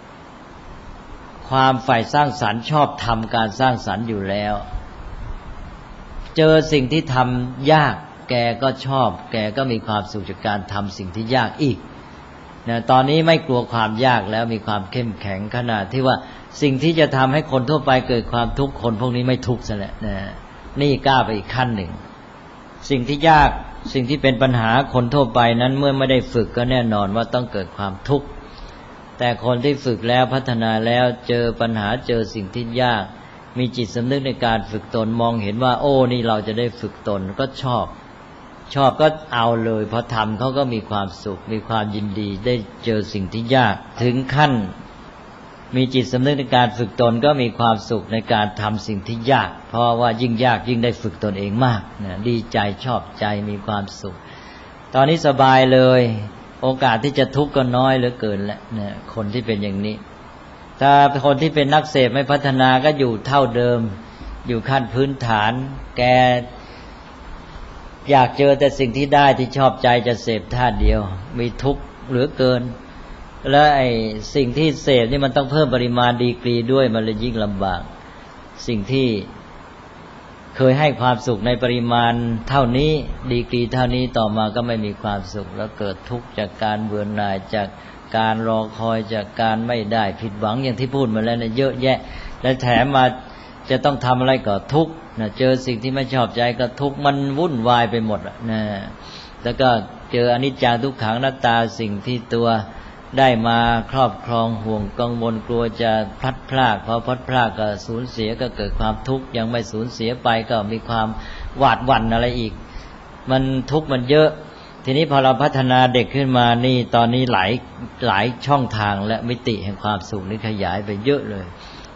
ความใฝ่สร้างสรรค์ชอบทำการสร้างสรรค์อยู่แล้วเจอสิ่งที่ทำยากแกก็ชอบแกก็มีความสุขจากการทำสิ่งที่ยากอีกนะตอนนี้ไม่กลัวความยากแล้วมีความเข้มแข็งขนาดที่ว่าสิ่งที่จะทำให้คนทั่วไปเกิดความทุกข์คนพวกนี้ไม่ทุกข์ซะแล้วนะนี่ก้าวไปอีกขั้นหนึ่งสิ่งที่ยากสิ่งที่เป็นปัญหาคนทั่วไปนั้นเมื่อไม่ได้ฝึกก็แน่นอนว่าต้องเกิดความทุกข์แต่คนที่ฝึกแล้วพัฒนาแล้วเจอปัญหาเจอสิ่งที่ยากมีจิตสำนึกในการฝึกตนมองเห็นว่าโอ้นี่เราจะได้ฝึกตนก็ชอบก็เอาเลยพอทำเขาก็มีความสุขมีความยินดีได้เจอสิ่งที่ยากถึงขั้นมีจิตสำนึกในการฝึกตนก็มีความสุขในการทำสิ่งที่ยากเพราะว่ายิ่งยากยิ่งได้ฝึกตนเองมากนะดีใจชอบใจมีความสุขตอนนี้สบายเลยโอกาสที่จะทุกข์ก็น้อยเหลือเกินแล้วนะคนที่เป็นอย่างนี้ถ้าคนที่เป็นนักเสพไม่พัฒนาก็อยู่เท่าเดิมอยู่ขั้นพื้นฐานแกอยากเจอแต่สิ่งที่ได้ที่ชอบใจจะเสพท่าเดียวมีทุกข์เหลือเกินแล้วไอ้สิ่งที่เสพนี่มันต้องเพิ่มปริมาณดีกรีด้วยมันเลยยิ่งลำบากสิ่งที่เคยให้ความสุขในปริมาณเท่านี้ดีกรีเท่านี้ต่อมาก็ไม่มีความสุขแล้วเกิดทุกข์จากการเบื่อหน่ายจากการรอคอยจากการไม่ได้ผิดหวังอย่างที่พูดมาแล้วเนี่ยเยอะแยะและแถมมาจะต้องทำอะไรก็ทุกข์นะเจอสิ่งที่ไม่ชอบใจก็ทุกข์มันวุ่นวายไปหมดนะแล้วก็เจออนิจจังทุกขังอนัตตาสิ่งที่ตัวได้มาครอบครองห่วงกังวลกลัวจะพลัดพรากพอพลัดพรากก็สูญเสียก็เกิดความทุกข์ยังไม่สูญเสียไปก็มีความหวาดหวั่นอะไรอีกมันทุกข์มันเยอะทีนี้พอเราพัฒนาเด็กขึ้นมานี่ตอนนี้หลายช่องทางและมิติแห่งความสุขนี่ขยายไปเยอะเลย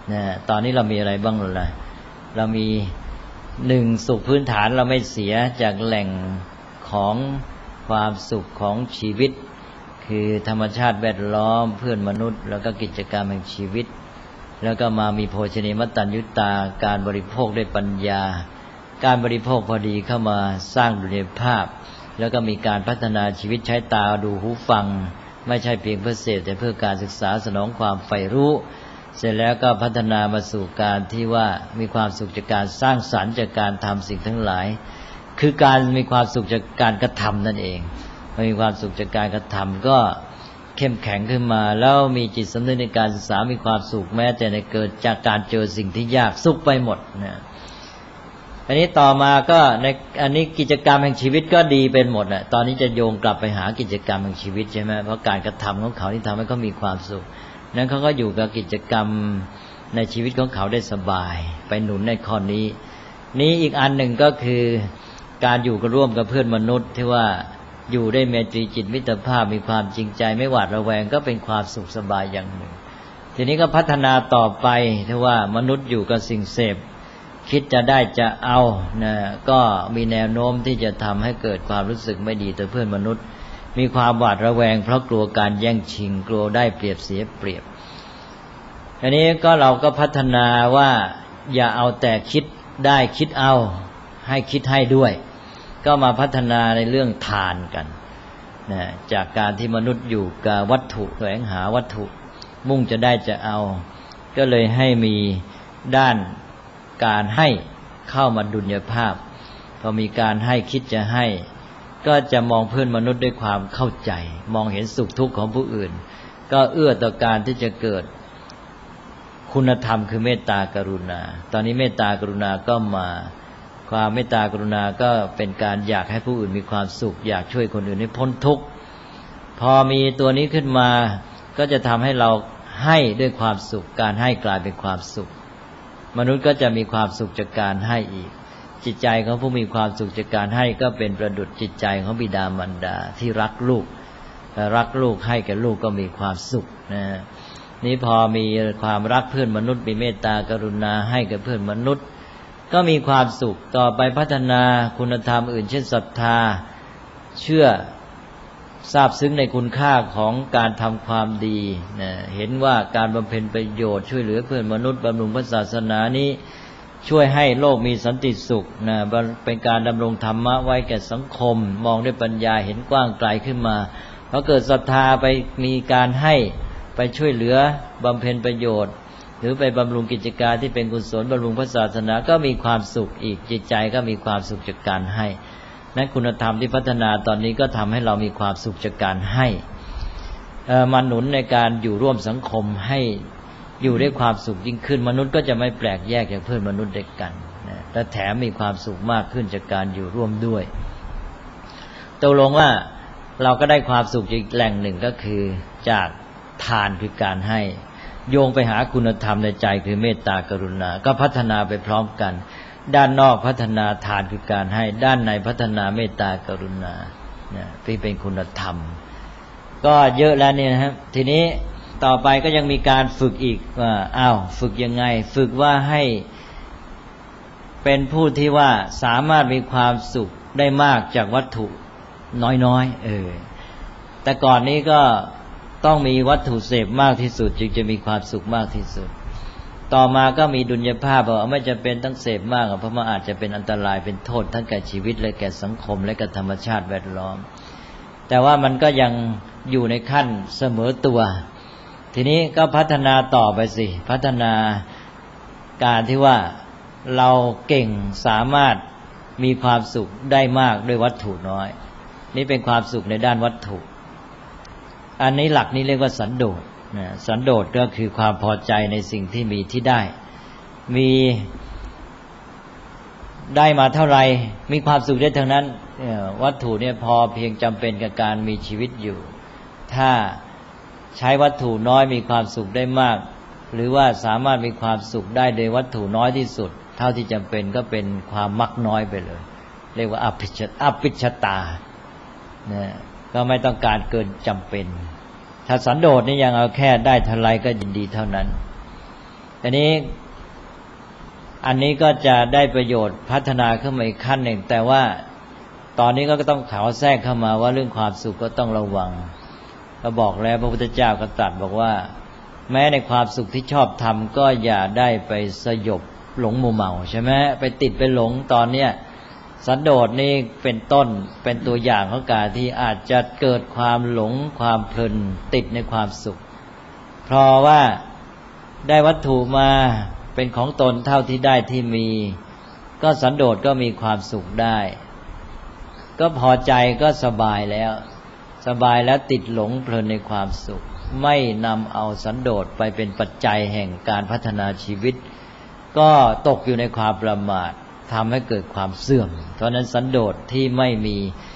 นะตอนนี้เรามีอะไรบ้างล่ะเรามีหนึ่งสุขพื้นฐานเราไม่เสียจากแหล่งของความสุขของชีวิตคือธรรมชาติแวดล้อมเพื่อนมนุษย์แล้วก็กิจกรรมแห่งชีวิตแล้วก็มามีโภชเนมัตตัญญุตาการบริโภคด้วยปัญญาการบริโภคพอดีเข้ามาสร้างดุลยภาพแล้วก็มีการพัฒนาชีวิตใช้ตาดูหูฟังไม่ใช่เพียงเพื่อเสพแต่เพื่อการศึกษาสนองความใฝ่รู้เสร็จแล้วก็พัฒนามาสู่การที่ว่ามีความสุขจากการสร้างสรรค์จากการทำสิ่งทั้งหลายคือการมีความสุขจากการกระทำนั่นเองมีความสุขจากการกระทำก็เข้มแข็งขึ้นมาแล้วมีจิตสำนึกในการศึกษามีความสุขแม้แต่ในเกิดจากการเจอสิ่งที่ยากสุขไปหมดนะอันนี้ต่อมาก็ในอันนี้กิจกรรมแห่งชีวิตก็ดีเป็นหมดน่ะตอนนี้จะโยงกลับไปหากิจกรรมแห่งชีวิตใช่ไหมเพราะการกระทำของเขาที่ทำให้เขามีความสุขนั้นเขาก็อยู่กับกิจกรรมในชีวิตของเขาได้สบายไปหนุนในข้อนี้อีกอันหนึ่งก็คือการอยู่กันร่วมกับเพื่อนมนุษย์ที่ว่าอยู่ได้เมตรีจิตมิตรภาพมีความจริงใจไม่หวาดระแวงก็เป็นความสุขสบายอย่างหนึ่งทีนี้ก็พัฒนาต่อไปที่ว่ามนุษย์อยู่กับสิ่งเสพคิดจะได้จะเอานะก็มีแนวโน้มที่จะทำให้เกิดความรู้สึกไม่ดีต่อเพื่อนมนุษย์มีความหวาดระแวงเพราะกลัวการแย่งชิงกลัวได้เปรียบเสียเปรียบอันนี้ก็เราก็พัฒนาว่าอย่าเอาแต่คิดได้คิดเอาให้คิดให้ด้วยก็มาพัฒนาในเรื่องทานกันนะจากการที่มนุษย์อยู่กับวัตถุแสวงหาวัตถุมุ่งจะได้จะเอาก็เลยให้มีด้านการให้เข้ามาดุลยภาพพอมีการให้คิดจะให้ก็จะมองเพื่อนมนุษย์ด้วยความเข้าใจมองเห็นสุขทุกข์ของผู้อื่นก็เอื้อต่อการที่จะเกิดคุณธรรมคือเมตตากรุณาตอนนี้เมตตากรุณาก็มาความเมตตากรุณาก็เป็นการอยากให้ผู้อื่นมีความสุขอยากช่วยคนอื่นให้พ้นทุกข์พอมีตัวนี้ขึ้นมาก็จะทำให้เราให้ด้วยความสุขการให้กลายเป็นความสุขมนุษย์ก็จะมีความสุขจากการให้อีกจิตใจของผู้มีความสุขจากการให้ก็เป็นประดุจจิตใจของบิดามารดาที่รักลูกให้แก่ลูกก็มีความสุขนะนี่พอมีความรักเพื่อนมนุษย์มีเมตตากรุณาให้กับเพื่อนมนุษย์ก็มีความสุขต่อไปพัฒนาคุณธรรมอื่นเช่นศรัทธาเชื่อทราบซึ้งในคุณค่าของการทำความดีนะเห็นว่าการบำเพ็ญประโยชน์ช่วยเหลือเพื่อนมนุษย์บำรุงพระศาสนานี้ช่วยให้โลกมีสันติสุขนะเป็นการดำรงธรรมะไว้แก่สังคมมองด้วยปัญญาเห็นกว้างไกลขึ้นมาพอเกิดศรัทธาไปมีการให้ไปช่วยเหลือบำเพ็ญประโยชน์หรือไปบำรุงกิจการที่เป็นกุศลบำรุงพระศาสนาก็มีความสุขอีกจิตใจก็มีความสุขจากการให้นั้นคุณธรรมที่พัฒนาตอนนี้ก็ทำให้เรามีความสุขจากการให้มาหนุนในการอยู่ร่วมสังคมให้อยู่ด้วยความสุขยิ่งขึ้นมนุษย์ก็จะไม่แปลกแยกจากเพื่อนมนุษย์ด้วยกันและแถมมีความสุขมากขึ้นจากการอยู่ร่วมด้วยตกลงว่าเราก็ได้ความสุขอีกแหล่งหนึ่งก็คือจากทานคือการให้โยงไปหาคุณธรรมในใจคือเมตตากรุณาก็พัฒนาไปพร้อมกันด้านนอกพัฒนาทานคือการให้ด้านในพัฒนาเมตตากรุณาที่เป็นคุณธรรมก็เยอะแล้วเนี่ยนะครับทีนี้ต่อไปก็ยังมีการฝึกอีกว่าฝึกยังไงฝึกว่าให้เป็นผู้ที่ว่าสามารถมีความสุขได้มากจากวัตถุน้อยๆแต่ก่อนนี้ก็ต้องมีวัตถุเสพมากที่สุดจึงจะมีความสุขมากที่สุดต่อมาก็มีดุลยภาพว่าไม่จำเป็นต้องเสพมากเพราะมันอาจจะเป็นอันตรายเป็นโทษทั้งแก่ชีวิตและแก่สังคมและแก่ธรรมชาติแวดล้อมแต่ว่ามันก็ยังอยู่ในขั้นเสมอตัวทีนี้ก็พัฒนาต่อไปสิพัฒนาการที่ว่าเราเก่งสามารถมีความสุขได้มากด้วยวัตถุน้อยนี่เป็นความสุขในด้านวัตถุอันนี้หลักนี้เรียกว่าสันโดษสันโดษก็คือความพอใจในสิ่งที่มีที่ได้มาเท่าไหร่มีความสุขได้ทั้งนั้นวัตถุเนี่ยพอเพียงจำเป็นกับการมีชีวิตอยู่ถ้าใช้วัตถุน้อยมีความสุขได้มากหรือว่าสามารถมีความสุขได้โดยวัตถุน้อยที่สุดเท่าที่จำเป็นก็เป็นความมักน้อยไปเลยเรียกว่าอภิชตาก็ไม่ต้องการเกินจำเป็นถ้าสันโดษนี่ยังเอาแค่ได้เท่าไรก็ยินดีเท่านั้นอันนี้ก็จะได้ประโยชน์พัฒนาขึ้นมาอีกขั้นหนึ่งแต่ว่าตอนนี้ก็ต้องขอแทรกเข้ามาว่าเรื่องความสุขก็ต้องระวังเราบอกแล้วพระพุทธเจ้าก็ตรัสบอกว่าแม้ในความสุขที่ชอบทำก็อย่าได้ไปสยบหลงมัวเมาใช่ไหมไปติดไปหลงตอนเนี้ยสันโดษนี่เป็นต้นเป็นตัวอย่างของการที่อาจจะเกิดความหลงความเพลินติดในความสุขเพราะว่าได้วัตถุมาเป็นของตนเท่าที่ได้ที่มีก็สันโดษก็มีความสุขได้ก็พอใจก็สบายแล้วติดหลงเพลินในความสุขไม่นำเอาสันโดษไปเป็นปัจจัยแห่งการพัฒนาชีวิตก็ตกอยู่ในความประมาททำให้เกิดความเสื่อมเพราะนั้นสันโดษที่ไม่มี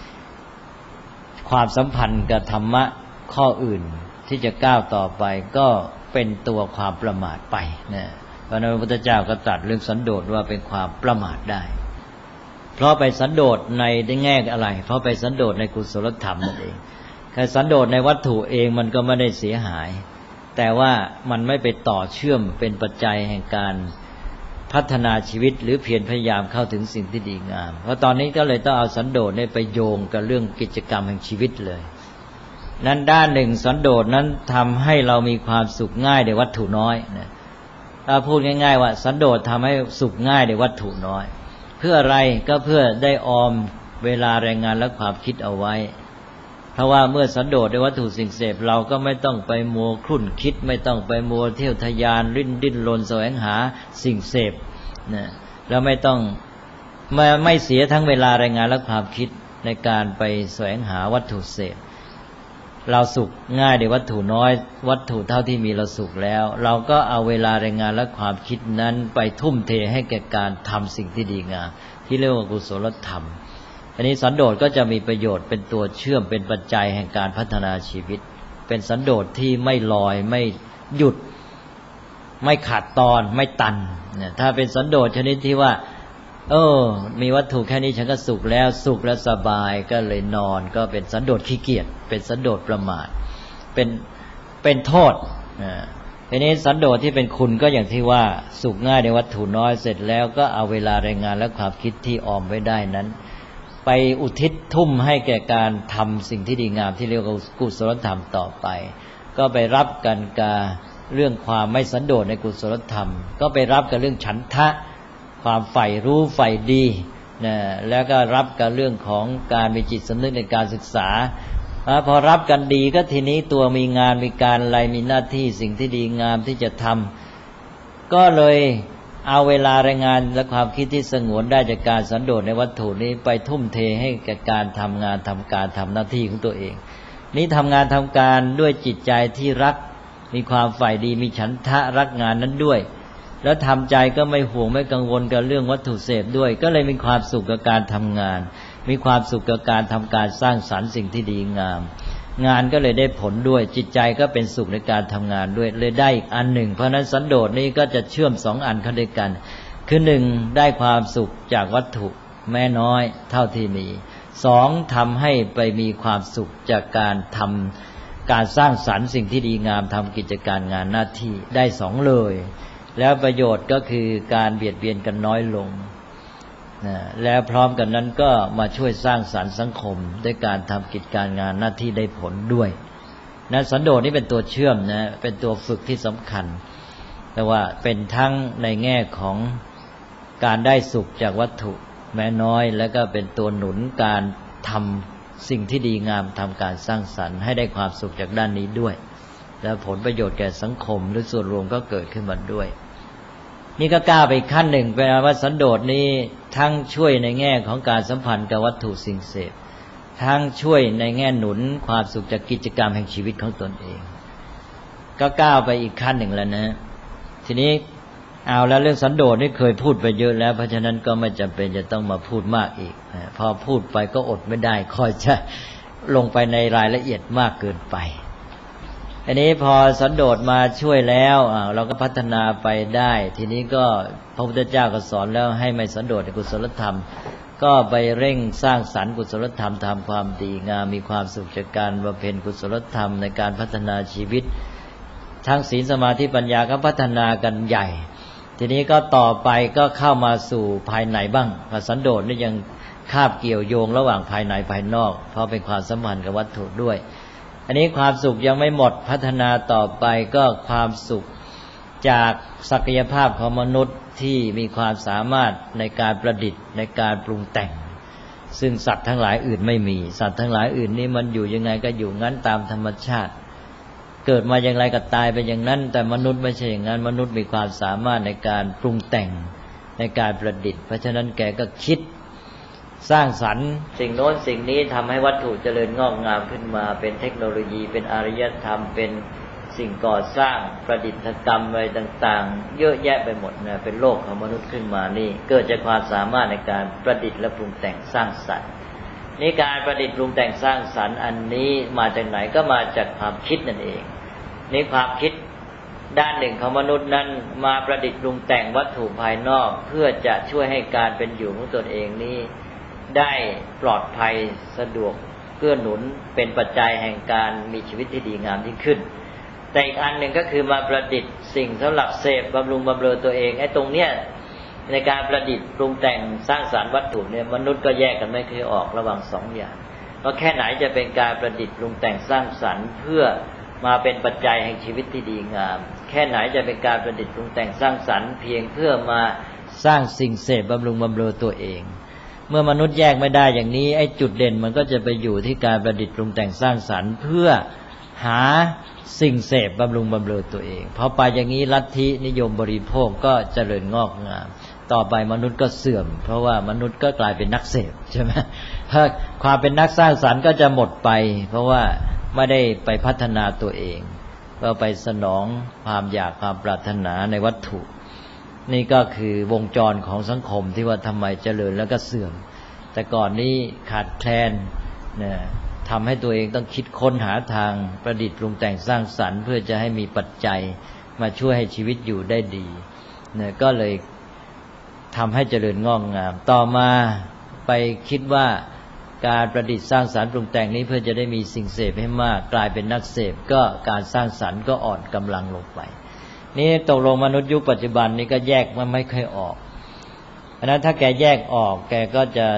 ความสัมพันธ์กับธรรมะข้ออื่นที่จะก้าวต่อไปก็เป็นตัวความประมาทไปนะเพราะนั้นพระพุทธเจ้าก็ตรัสเรื่องสันโดษว่าเป็นความประมาทได้เพราะไปสันโดษในแง่อะไรเพราะไปสันโดษในกุศลธรรมนั่นเองแค่สันโดษในวัตถุเองมันก็ไม่ได้เสียหายแต่ว่ามันไม่ไปต่อเชื่อมเป็นปัจจัยแห่งการพัฒนาชีวิตหรือเพียรพยายามเข้าถึงสิ่งที่ดีงามเพราะตอนนี้ก็เลยต้องเอาสันโดษไปโยงกับเรื่องกิจกรรมแห่งชีวิตเลยนั้นด้านหนึ่งสันโดษนั้นทำให้เรามีความสุขง่ายในวัตถุน้อยนะถ้าพูดง่ายๆว่าสันโดษทำให้สุขง่ายในวัตถุน้อยเพื่ออะไรก็เพื่อได้ออมเวลาแรงงานและความคิดเอาไว้เพราะว่าเมื่อสันโดษในวัตถุสิ่งเสพเราก็ไม่ต้องไปมัวครุ่นคิดไม่ต้องไปมัวเที่ยวทะยานดิ้นรนแสวงหาสิ่งเสพนะแล้วไม่เสียทั้งเวลาแรงงานและความคิดในการไปแสวงหาวัตถุเสพเราสุขง่ายในวัตถุน้อยวัตถุเท่าที่มีเราสุขแล้วเราก็เอาเวลาแรงงานและความคิดนั้นไปทุ่มเทให้แก่การทำสิ่งที่ดีงามที่เรียกว่ากุศลธรรมอันนี้สันโดษก็จะมีประโยชน์เป็นตัวเชื่อมเป็นปัจจัยแห่งการพัฒนาชีวิตเป็นสันโดษที่ไม่ลอยไม่หยุดไม่ขาดตอนไม่ตันเนี่ยถ้าเป็นสันโดษชนิดที่ว่ามีวัตถุแค่นี้ฉันก็สุขแล้วสบายก็เลยนอนก็เป็นสันโดษขี้เกียจเป็นสันโดษประมาทเป็นโทษทีนี้สันโดษที่เป็นคุณก็อย่างที่ว่าสุขง่ายในวัตถุน้อยเสร็จแล้วก็เอาเวลาแรงงานและความคิดที่ออมไว้ได้นั้นไปอุทิศทุ่มให้แก่การทำสิ่งที่ดีงามที่เรียกว่ากุศลธรรมต่อไปก็ไปรับกันกับเรื่องความไม่สันโดษในกุศลธรรมก็ไปรับกับเรื่องฉันทะความใฝ่รู้ใฝ่ดีนะแล้วก็รับกับเรื่องของการมีจิตสำนึกในการศึกษาพอรับกันดีก็ทีนี้ตัวมีงานมีการอะไรมีหน้าที่สิ่งที่ดีงามที่จะทำก็เลยเอาเวลาแรงงานและความคิดที่สงวนได้จากการสันโดษในวัตถุนี้ไปทุ่มเทให้แก่การทำงานทำการทำหน้าที่ของตัวเองนี้ทำงานทำการด้วยจิตใจที่รักมีความใฝ่ดีมีฉันทะรักงานนั้นด้วยแล้วทำใจก็ไม่ห่วงไม่กังวลกับเรื่องวัตถุเสพด้วยก็เลยมีความสุขกับการทำงานมีความสุขกับการทำการสร้างสรรค์สิ่งที่ดีงามงานก็เลยได้ผลด้วยจิตใจก็เป็นสุขในการทำงานด้วยเลยได้อีกอันหนึ่งเพราะนั้นสันโดษนี้ก็จะเชื่อมสองอันเข้าด้วยกันคือหนึ่งได้ความสุขจากวัตถุแม้น้อยเท่าที่มีสองทำให้ไปมีความสุขจากการทำการสร้างสรรค์สิ่งที่ดีงามทำกิจการงานหน้าที่ได้สองเลยแล้วประโยชน์ก็คือการเบียดเบียนกันน้อยลงแล้วพร้อมกันนั้นก็มาช่วยสร้างสรรค์สังคมด้วยการทำกิจการงานหน้าที่ได้ผลด้วยนะสันโดษนี่เป็นตัวเชื่อมนะเป็นตัวฝึกที่สำคัญแต่ว่าเป็นทั้งในแง่ของการได้สุขจากวัตถุแม้น้อยแล้วก็เป็นตัวหนุนการทำสิ่งที่ดีงามทำการสร้างสรรค์ให้ได้ความสุขจากด้านนี้ด้วยแล้วผลประโยชน์แก่สังคมหรือส่วนรวมก็เกิดขึ้นมาด้วยนี่ก็ก้าวไปอีกขั้นหนึ่งแปลว่าสันโดษนี้ทั้งช่วยในแง่ของการสัมพันธ์กับวัตถุสิ่งเสพทั้งช่วยในแง่หนุนความสุขจากกิจกรรมแห่งชีวิตของตนเองก็ก้าวไปอีกขั้นหนึ่งแล้วนะทีนี้เอาแล้วเรื่องสันโดษนี่เคยพูดไปเยอะแล้วเพราะฉะนั้นก็ไม่จำเป็นจะต้องมาพูดมากอีกพอพูดไปก็อดไม่ได้ค่อยจะลงไปในรายละเอียดมากเกินไปอันนี้พอสันโดษมาช่วยแล้วเราก็พัฒนาไปได้ทีนี้ก็พระพุทธเจ้าก็สอนแล้วให้ไม่สันโดษในกุศลธรรมก็ไปเร่งสร้างสรรค์กุศลธรรมทำความดีงามมีความสุขจากการบำเพ็ญกุศลธรรมในการพัฒนาชีวิตทั้งศีลสมาธิปัญญาก็พัฒนากันใหญ่ทีนี้ก็ต่อไปก็เข้ามาสู่ภายในบ้างสันโดษนี่ยังคาบเกี่ยวโยงระหว่างภายในภายนอกเพราะเป็นความสัมพันธ์กับวัตถุด้วยอันนี้ความสุขยังไม่หมดพัฒนาต่อไปก็ความสุขจากศักยภาพของมนุษย์ที่มีความสามารถในการประดิษฐ์ในการปรุงแต่งซึ่งสัตว์ทั้งหลายอื่นไม่มีสัตว์ทั้งหลายอื่นนี่มันอยู่ยังไงก็อยู่งั้นตามธรรมชาติเกิดมาอย่างไรก็ตายไปอย่างนั้นแต่มนุษย์ไม่ใช่อย่างนั้นมนุษย์มีความสามารถในการปรุงแต่งในการประดิษฐ์เพราะฉะนั้นแกก็คิดสร้างสรรค์สิ่งโน้นสิ่งนี้ทำให้วัตถุเจริญงอกงามขึ้นมาเป็นเทคโนโลยีเป็นอารยธรรมเป็นสิ่งก่อสร้างประดิษฐกรรมอะไรต่างๆเยอะแยะไปหมดนะเป็นโลกของมนุษย์ขึ้นมานี่เกิดจากความสามารถในการประดิษฐ์และปรุงแต่งสร้างสรรค์นี่การประดิษฐ์ปรุงแต่งสร้างสรรค์อันนี้มาจากไหนก็มาจากความคิดนั่นเองนี่ความคิดด้านหนึ่งของมนุษย์นั้นมาประดิษฐ์ปรุงแต่งวัตถุภายนอกเพื่อจะช่วยให้การเป็นอยู่ของตนเองนี้ได้ปลอดภัยสะดวกเกื้อหนุนเป็นปัจจัยแห่งการมีชีวิตที่ดีงามยิ่งขึ้นแต่อีกอันหนึ่งก็คือมาประดิษฐ์สิ่งสำหรับเสพบำรุงบำเรอตัวเองไอ้ตรงเนี้ยในการประดิษฐ์ปรุงแต่งสร้างสรรค์วัตถุเนี่ยมนุษย์ก็แยกกันไม่เคยออกระหว่างสองอย่างเพราะแค่ไหนจะเป็นการประดิษฐ์ปรุงแต่งสร้างสรรค์เพื่อมาเป็นปัจจัยแห่งชีวิตที่ดีงามแค่ไหนจะเป็นการประดิษฐ์ปรุงแต่งสร้างสรรค์เพียงเพื่อมาสร้างสิ่งเสพบำรุงบำเรอตัวเองเมื่อมนุษย์แยกไม่ได้อย่างนี้ไอ้จุดเด่นมันก็จะไปอยู่ที่การประดิษฐ์ปรุงแต่งสร้างสรรค์เพื่อหาสิ่งเสพบำรุงบำเรอตัวเองพอไปอย่างนี้ลัทธินิยมบริโภคก็เจริญงอกงามต่อไปมนุษย์ก็เสื่อมเพราะว่ามนุษย์ก็กลายเป็นนักเสพใช่ไหมถ้าความเป็นนักสร้างสรรค์ก็จะหมดไปเพราะว่าไม่ได้ไปพัฒนาตัวเองก็ไปสนองความอยากความปรารถนาในวัตถุนี่ก็คือวงจรของสังคมที่ว่าทำไมเจริญแล้วก็เสื่อมแต่ก่อนนี้ขาดแคลนเนี่ยทำให้ตัวเองต้องคิดค้นหาทางประดิษฐ์ปรุงแต่งสร้างสรรค์เพื่อจะให้มีปัจจัยมาช่วยให้ชีวิตอยู่ได้ดีเนี่ยก็เลยทำให้เจริญงอกงามต่อมาไปคิดว่าการประดิษฐ์สร้างสรรค์ปรุงแต่งนี้เพื่อจะได้มีสิ่งเสพให้มากกลายเป็นนักเสพก็การสร้างสรรค์ก็อ่อนกำลังลงไปนี่ตกลงมนุษย์ยุคปัจจุบันนี้ก็แยกมันไม่ค่อยออกเพราะนั้นถ้าแกแยกออกแกก็จะ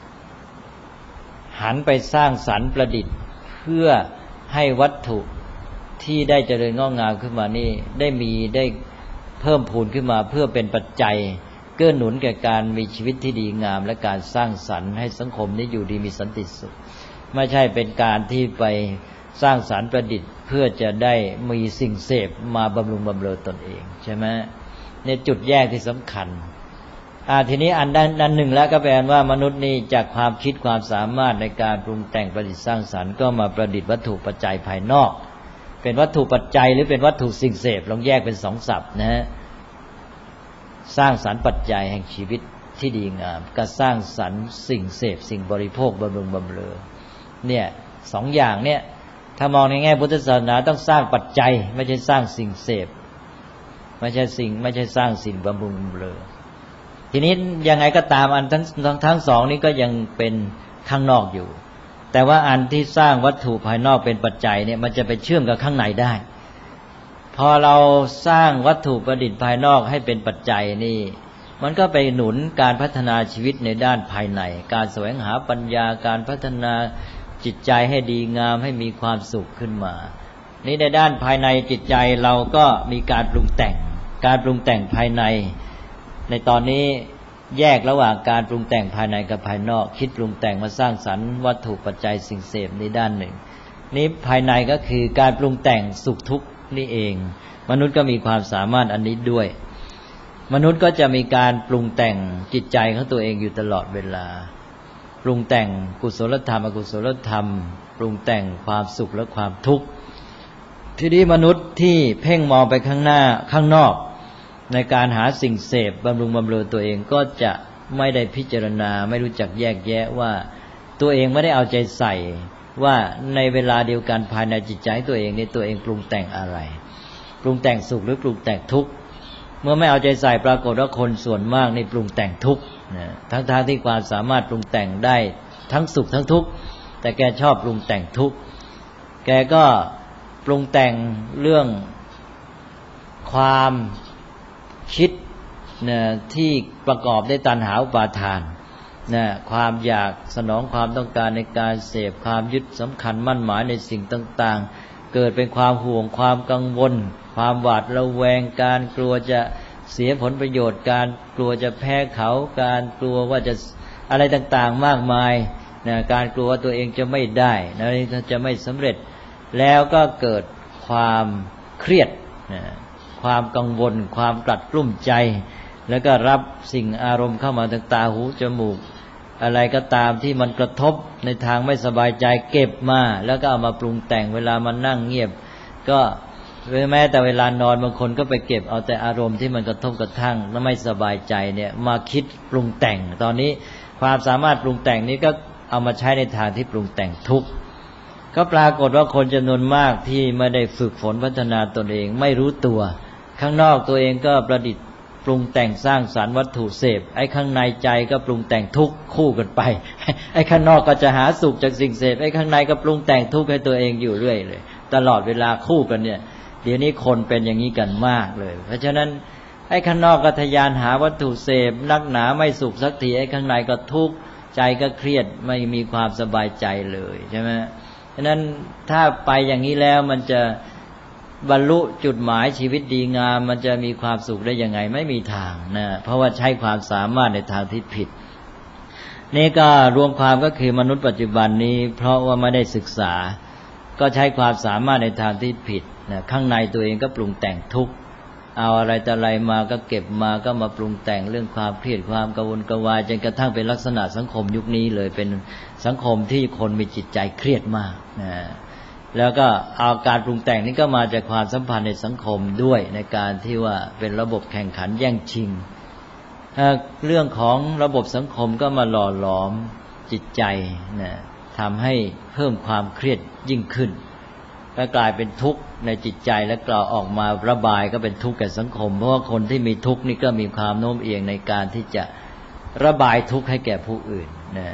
หันไปสร้างสรรค์ประดิษฐ์เพื่อให้วัตถุที่ได้เจริญงอกงามขึ้นมานี่ได้เพิ่มพูนขึ้นมาเพื่อเป็นปัจจัยเกื้อหนุนแก่การมีชีวิตที่ดีงามและการสร้างสรรค์ให้สังคมนี้อยู่ดีมีสันติสุขไม่ใช่เป็นการที่ไปสร้างสรรค์ประดิษฐ์เพื่อจะได้มีสิ่งเสพมาบำรุงบำเรอตนเองใช่ไหมเนี่ยจุดแยกที่สำคัญทีนี้อันด้านหนึ่งแล้วก็แปลว่ามนุษย์นี่จากความคิดความสามารถในการปรุงแต่งประดิษฐ์สร้างสรรค์ก็มาประดิษฐ์วัตถุปัจจัยภายนอกเป็นวัตถุปัจจัยหรือเป็นวัตถุสิ่งเสพลองแยกเป็นสองศัพท์นะฮะสร้างสรรค์ปัจจัยแห่งชีวิตที่ดีงามกับสร้างสรรค์สิ่งเสพสิ่งบริโภคบำรุงบำเรอเนี่ยสองอย่างเนี่ยถ้ามองในแง่พุทธศาสนาต้องสร้างปัจจัยไม่ใช่สร้างสิ่งเสพไม่ใช่สร้างสิ่งบำรุงบำเรอทีนี้ยังไงก็ตามอันทั้งสองนี้ก็ยังเป็นข้างนอกอยู่แต่ว่าอันที่สร้างวัตถุภายนอกเป็นปัจจัยเนี่ยมันจะไปเชื่อมกับข้างในได้พอเราสร้างวัตถุประดิษฐ์ภายนอกให้เป็นปัจจัยนี่มันก็ไปหนุนการพัฒนาชีวิตในด้านภายในการแสวงหาปัญญาการพัฒนาจิตใจให้ดีงามให้มีความสุขขึ้นมานี่ในด้านภายในจิตใจเราก็มีการปรุงแต่งภายในในตอนนี้แยกระหว่างการปรุงแต่งภายในกับภายนอกคิดปรุงแต่งมาสร้างสรรค์วัตถุปัจจัยสิ่งเสพในด้านหนึ่งนี้ภายในก็คือการปรุงแต่งสุขทุกข์นี่เองมนุษย์ก็มีความสามารถอันนี้ด้วยมนุษย์ก็จะมีการปรุงแต่งจิตใจของตัวเองอยู่ตลอดเวลาปรุงแต่งกุศลธรรมอกุศลธรรมปรุงแต่งความสุขและความทุกข์ทีนี้มนุษย์ที่เพ่งมองไปข้างหน้าข้างนอกในการหาสิ่งเสพบำรุงบำเรอตัวเองก็จะไม่ได้พิจารณาไม่รู้จักแยกแยะว่าตัวเองไม่ได้เอาใจใส่ว่าในเวลาเดียวกันภายในจิตใจตัวเองนี่ตัวเองปรุงแต่งอะไรปรุงแต่งสุขหรือปรุงแต่งทุกข์เมื่อไม่เอาใจใส่ปรากฏว่าคนส่วนมากนี่ปรุงแต่งทุกข์ทั้งที่ความสามารถปรุงแต่งได้ทั้งสุขทั้งทุกข์แต่แกชอบปรุงแต่งทุกข์แกก็ปรุงแต่งเรื่องความคิดนะที่ประกอบด้วยตัณหาอุปาทานนะความอยากสนองความต้องการในการเสพความยึดสำคัญมั่นหมายในสิ่งต่างๆเกิดเป็นความห่วงความกังวลความหวาดระแวงการกลัวจะเสียผลประโยชน์การกลัวจะแพ้เขาการกลัวว่าจะอะไรต่างๆมากมายนะการกลัวว่าตัวเองจะไม่ได้นะจะไม่สำเร็จแล้วก็เกิดความเครียดนะความกังวลความกลัดกลุ้มใจแล้วก็รับสิ่งอารมณ์เข้ามาทางตาหูจมูกอะไรก็ตามที่มันกระทบในทางไม่สบายใจเก็บมาแล้วก็เอามาปรุงแต่งเวลามันนั่งเงียบก็แม้แต่เวลานอนบางคนก็ไปเก็บเอาแต่อารมณ์ที่มันกระทบกระทั่งและไม่สบายใจเนี่ยมาคิดปรุงแต่งตอนนี้ความสามารถปรุงแต่งนี้ก็เอามาใช้ในทางที่ปรุงแต่งทุกข์ก็ปรากฏว่าคนจำนวนมากที่ไม่ได้ฝึกฝนพัฒนาตนเองไม่รู้ตัวข้างนอกตัวเองก็ประดิษฐ์ปรุงแต่งสร้างสรรค์วัตถุเสพไอ้ข้างในใจก็ปรุงแต่งทุกข์คู่กันไปไอ้ข้างนอกก็จะหาสุขจากสิ่งเสพไอ้ข้างในก็ปรุงแต่งทุกข์ให้ตัวเองอยู่เรื่อยเลยตลอดเวลาคู่กันเนี่ยเดี๋ยวนี้คนเป็นอย่างนี้กันมากเลยเพราะฉะนั้นไอ้ข้างนอกก็ทะยานหาวัตถุเสพนักหนาไม่สุขสักทีไอ้ข้างในก็ทุกข์ใจก็เครียดไม่มีความสบายใจเลยใช่ไหมฉะนั้นถ้าไปอย่างนี้แล้วมันจะบรรลุจุดหมายชีวิตดีงามมันจะมีความสุขได้ยังไงไม่มีทางนะเพราะว่าใช้ความสามารถในทางที่ผิดนี่ก็รวมความก็คือมนุษย์ปัจจุบันนี้เพราะว่าไม่ได้ศึกษาก็ใช้ความสามารถในทางที่ผิดนะข้างในตัวเองก็ปรุงแต่งทุกข์เอาอะไรแต่อะไรมาก็เก็บมาก็มาปรุงแต่งเรื่องความเครียดความกังวลกวายจนกระทั่งเป็นลักษณะสังคมยุคนี้เลยเป็นสังคมที่คนมีจิตใจเครียดมากนะแล้วก็เอาการปรุงแต่งนี้ก็มาจากความสัมพันธ์ในสังคมด้วยในการที่ว่าเป็นระบบแข่งขันแย่งชิงเรื่องของระบบสังคมก็มาหล่อหลอมจิตใจนะทำให้เพิ่มความเครียดยิ่งขึ้นก็กลายเป็นทุกข์ในจิตใจและกล่าวออกมาระบายก็เป็นทุกข์แก่สังคมเพราะว่าคนที่มีทุกข์นี่ก็มีความโน้มเอียงในการที่จะระบายทุกข์ให้แก่ผู้อื่นนะ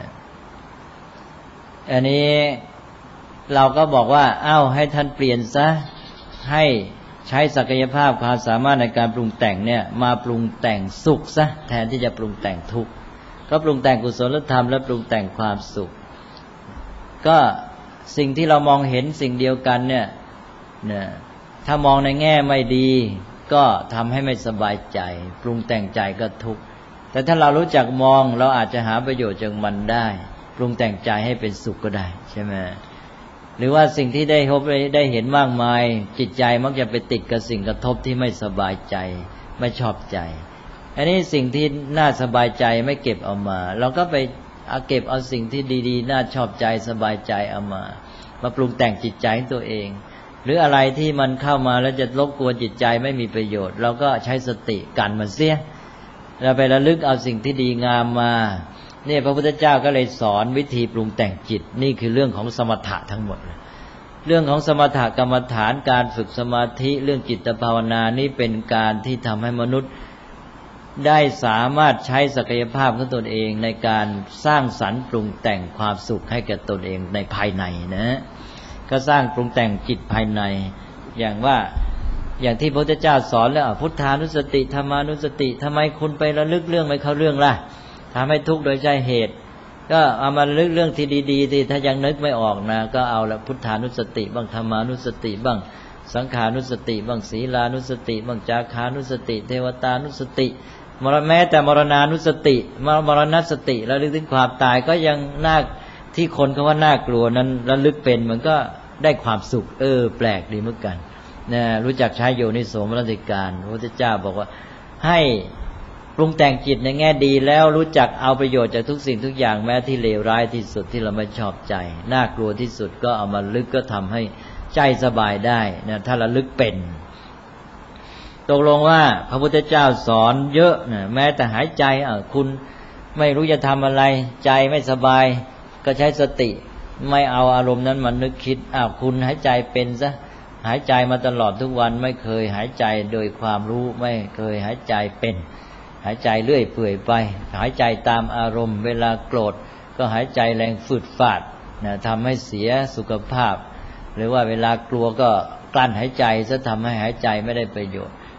อันนี้เราก็บอกว่าให้ท่านเปลี่ยนซะให้ใช้ศักยภาพความสามารถในการปรุงแต่งเนี่ยมาปรุงแต่งสุขซะแทนที่จะปรุงแต่งทุกข์ก็ปรุงแต่งกุศลธรรมและปรุงแต่งความสุขก็สิ่งที่เรามองเห็นสิ่งเดียวกันเนี่ยถ้ามองในแง่ไม่ดีก็ทำให้ไม่สบายใจปรุงแต่งใจก็ทุกข์แต่ถ้าเรารู้จักมองเราอาจจะหาประโยชน์จากมันได้ปรุงแต่งใจให้เป็นสุขก็ได้ใช่ไหมหรือว่าสิ่งที่ได้เห็นมากมายจิตใจมักจะไปติดกับสิ่งกระทบที่ไม่สบายใจไม่ชอบใจอันนี้สิ่งที่น่าสบายใจไม่เก็บเอามาเราก็ไปเก็บเอาสิ่งที่ดีๆน่าชอบใจสบายใจเอามาปรุงแต่งจิตใจของตัวเองหรืออะไรที่มันเข้ามาแล้วจะรบกวนจิตใจไม่มีประโยชน์เราก็ใช้สติกันมันเสียเราไประลึกเอาสิ่งที่ดีงามมาเนี่ยพระพุทธเจ้าก็เลยสอนวิธีปรุงแต่งจิตนี่คือเรื่องของสมถะทั้งหมดเรื่องของสมถกรรมฐานการฝึกสมาธิเรื่องจิตภาวนานี่เป็นการที่ทำให้มนุษย์ได้สามารถใช้ศักยภาพของตนเองในการสร้างสรรค์ปรุงแต่งความสุขให้แก่ตนเองในภายในนะก็สร้างปรุงแต่งจิตภายในอย่างที่พระพุทธเจ้าสอนแล้วพุทธานุสติธรรมานุสติทำไมคุณไประลึกเรื่องไม่เข้าเรื่องล่ะทำให้ทุกข์โดยใช่เหตุก็เอามาระลึกเรื่องที่ดีๆที่ถ้ายังนึกไม่ออกนะก็เอาละพุทธานุสติบ้างธรรมานุสติบ้างสังขานุสติบ้างศีลานุสติบ้างจาคานุสติเทวตานุสติแม้แต่มรณานุสติมรณสติระลึกถึงความตายก็ยังน่าที่คนเขาว่าน่ากลัวนั้นระลึกเป็นมันก็ได้ความสุขแปลกดีเหมือนกันนะรู้จักใช้โยนิโสมนสิการพระพุทธเจ้าบอกว่าให้ปรุงแต่งจิตในแง่ดีแล้วรู้จักเอาประโยชน์จากทุกสิ่งทุกอย่างแม้ที่เลวร้ายที่สุดที่เราไม่ชอบใจน่ากลัวที่สุดก็เอามาลึกก็ทำให้ใจสบายได้นะถ้าระลึกเป็นตกลงว่าพระพุทธเจ้าสอนเยอะนะแม้แต่หายใจคุณไม่รู้จะทำอะไรใจไม่สบายก็ใช้สติไม่เอาอารมณ์นั้นมานึกคิดคุณหายใจเป็นซะหายใจมาตลอดทุกวันไม่เคยหายใจโดยความรู้ไม่เคยหายใจเป็นหายใจเรื่อยเปื่อยไปหายใจตามอารมณ์เวลาโกรธก็หายใจแรงฝืดฟาดนะทำให้เสียสุขภาพหรือว่าเวลากลัวก็กลั้นหายใจซะทำให้หายใจไม่ได้ประโยชน์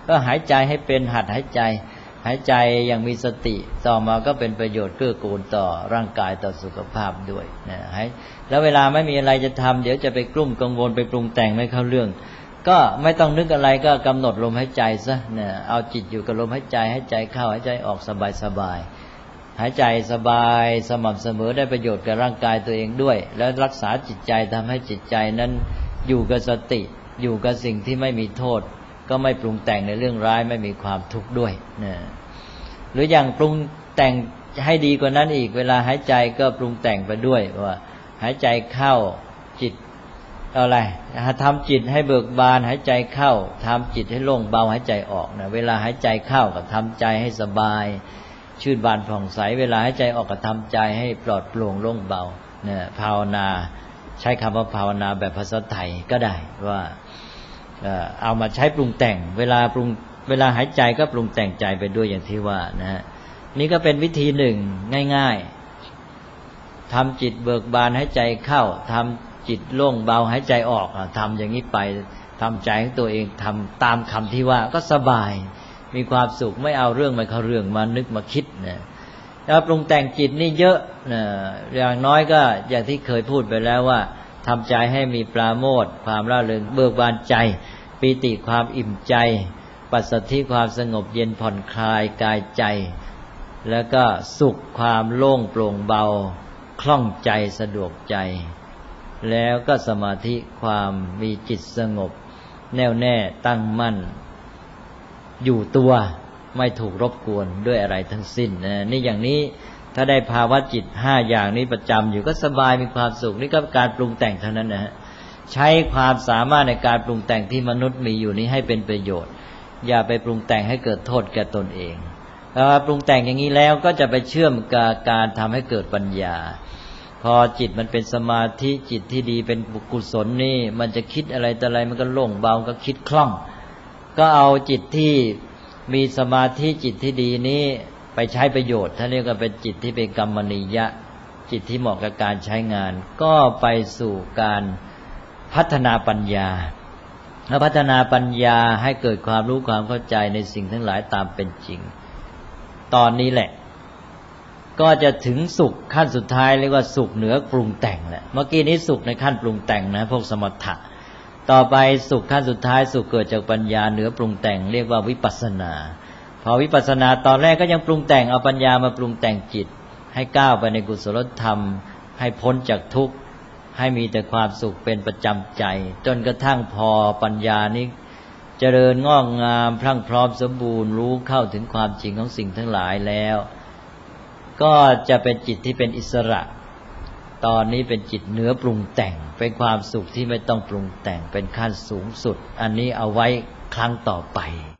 ก็หายใจให้เป็นหัดหายใจอย่างมีสติต่อมาก็เป็นประโยชน์เกื้อกูลต่อร่างกายต่อสุขภาพด้วยนะแล้วเวลาไม่มีอะไรจะทำเดี๋ยวจะไปกลุ้มกังวลไปปรุงแต่งไม่เข้าเรื่องก็ไม่ต้องนึกอะไรก็กำหนดลมหายใจซะเนี่ยเอาจิตอยู่กับลมหายใจเข้าหายใจออกสบายหายใจสบายสม่ำเสมอได้ประโยชน์กับร่างกายตัวเองด้วยแล้วรักษาจิตใจทำให้จิตใจนั้นอยู่กับสติอยู่กับสิ่งที่ไม่มีโทษก็ไม่ปรุงแต่งในเรื่องร้ายไม่มีความทุกข์ด้วยนะหรืออย่างปรุงแต่งให้ดีกว่านั้นอีกเวลาหายใจก็ปรุงแต่งไปด้วยว่าหายใจเข้าจิตอะไรทำจิตให้เบิกบานหายใจเข้าทำจิตให้โล่งเบาหายใจออกนะเวลาหายใจเข้าก็ทำใจให้สบายชื่นบานผ่องใสเวลาหายใจออกก็ทำใจให้ปลอดโปร่งโล่งเบาเนี่ยภาวนาใช้คำว่าภาวนาแบบภาษาไทยก็ได้ว่าเอามาใช้ปรุงแต่งเวลาหายใจก็ปรุงแต่งใจไปด้วยอย่างที่ว่านะฮะนี่ก็เป็นวิธีหนึ่งง่ายๆทำจิตเบิกบานหายใจเข้าทำจิตโล่งเบาหายใจออกทำอย่างนี้ไปทำใจของตัวเองทำตามคำที่ว่าก็สบายมีความสุขไม่เอาเรื่องมาเข้าเรื่องมานึกมาคิดนะแล้วปรุงแต่งจิตนี่เยอะนะอย่างน้อยก็อย่างที่เคยพูดไปแล้วว่าทำใจให้มีปราโมทย์ความร่าเริงเบิกบานใจปีติความอิ่มใจปัสสัทธิความสงบเย็นผ่อนคลายกายใจแล้วก็สุขความโล่งโปร่งเบาคล่องใจสะดวกใจแล้วก็สมาธิความมีจิตสงบแน่วแน่ตั้งมั่นอยู่ตัวไม่ถูกรบกวนด้วยอะไรทั้งสิ้นนี่อย่างนี้ถ้าได้ภาวะจิต5อย่างนี้ประจำอยู่ก็สบายมีความสุขนี่ก็การปรุงแต่งเท่านั้นนะฮะใช้ความสามารถในการปรุงแต่งที่มนุษย์มีอยู่นี้ให้เป็นประโยชน์อย่าไปปรุงแต่งให้เกิดโทษแก่ตนเองปรุงแต่งอย่างนี้แล้วก็จะไปเชื่อมกับการทำให้เกิดปัญญาพอจิตมันเป็นสมาธิจิตที่ดีเป็นกุศลนี่มันจะคิดอะไรแต่อะไรมันก็โล่งเบาก็คิดคล่องก็เอาจิตที่มีสมาธิจิตที่ดีนี้ไปใช้ประโยชน์ท่านเรียกว่าเป็นจิตที่เป็นกัมมณียะจิตที่เหมาะกับการใช้งานก็ไปสู่การพัฒนาปัญญาและพัฒนาปัญญาให้เกิดความรู้ความเข้าใจในสิ่งทั้งหลายตามเป็นจริงตอนนี้แหละก็จะถึงสุขขั้นสุดท้ายเรียกว่าสุขเหนือปรุงแต่งแหละเมื่อกี้นี้สุขในขั้นปรุงแต่งนะพวกสมถะต่อไปสุขขั้นสุดท้ายสุขเกิดจากปัญญาเหนือปรุงแต่งเรียกว่าวิปัสสนาพอวิปัสสนาตอนแรกก็ยังปรุงแต่งเอาปัญญามาปรุงแต่งจิตให้ก้าวไปในกุศลธรรมให้พ้นจากทุกข์ให้มีแต่ความสุขเป็นประจำใจจนกระทั่งพอปัญญานี้เจริญงอกงามพรั่งพร้อมสมบูรณ์รู้เข้าถึงความจริงของสิ่งทั้งหลายแล้วก็จะเป็นจิตที่เป็นอิสระตอนนี้เป็นจิตเหนือปรุงแต่งเป็นความสุขที่ไม่ต้องปรุงแต่งเป็นขั้นสูงสุดอันนี้เอาไว้ครั้งต่อไป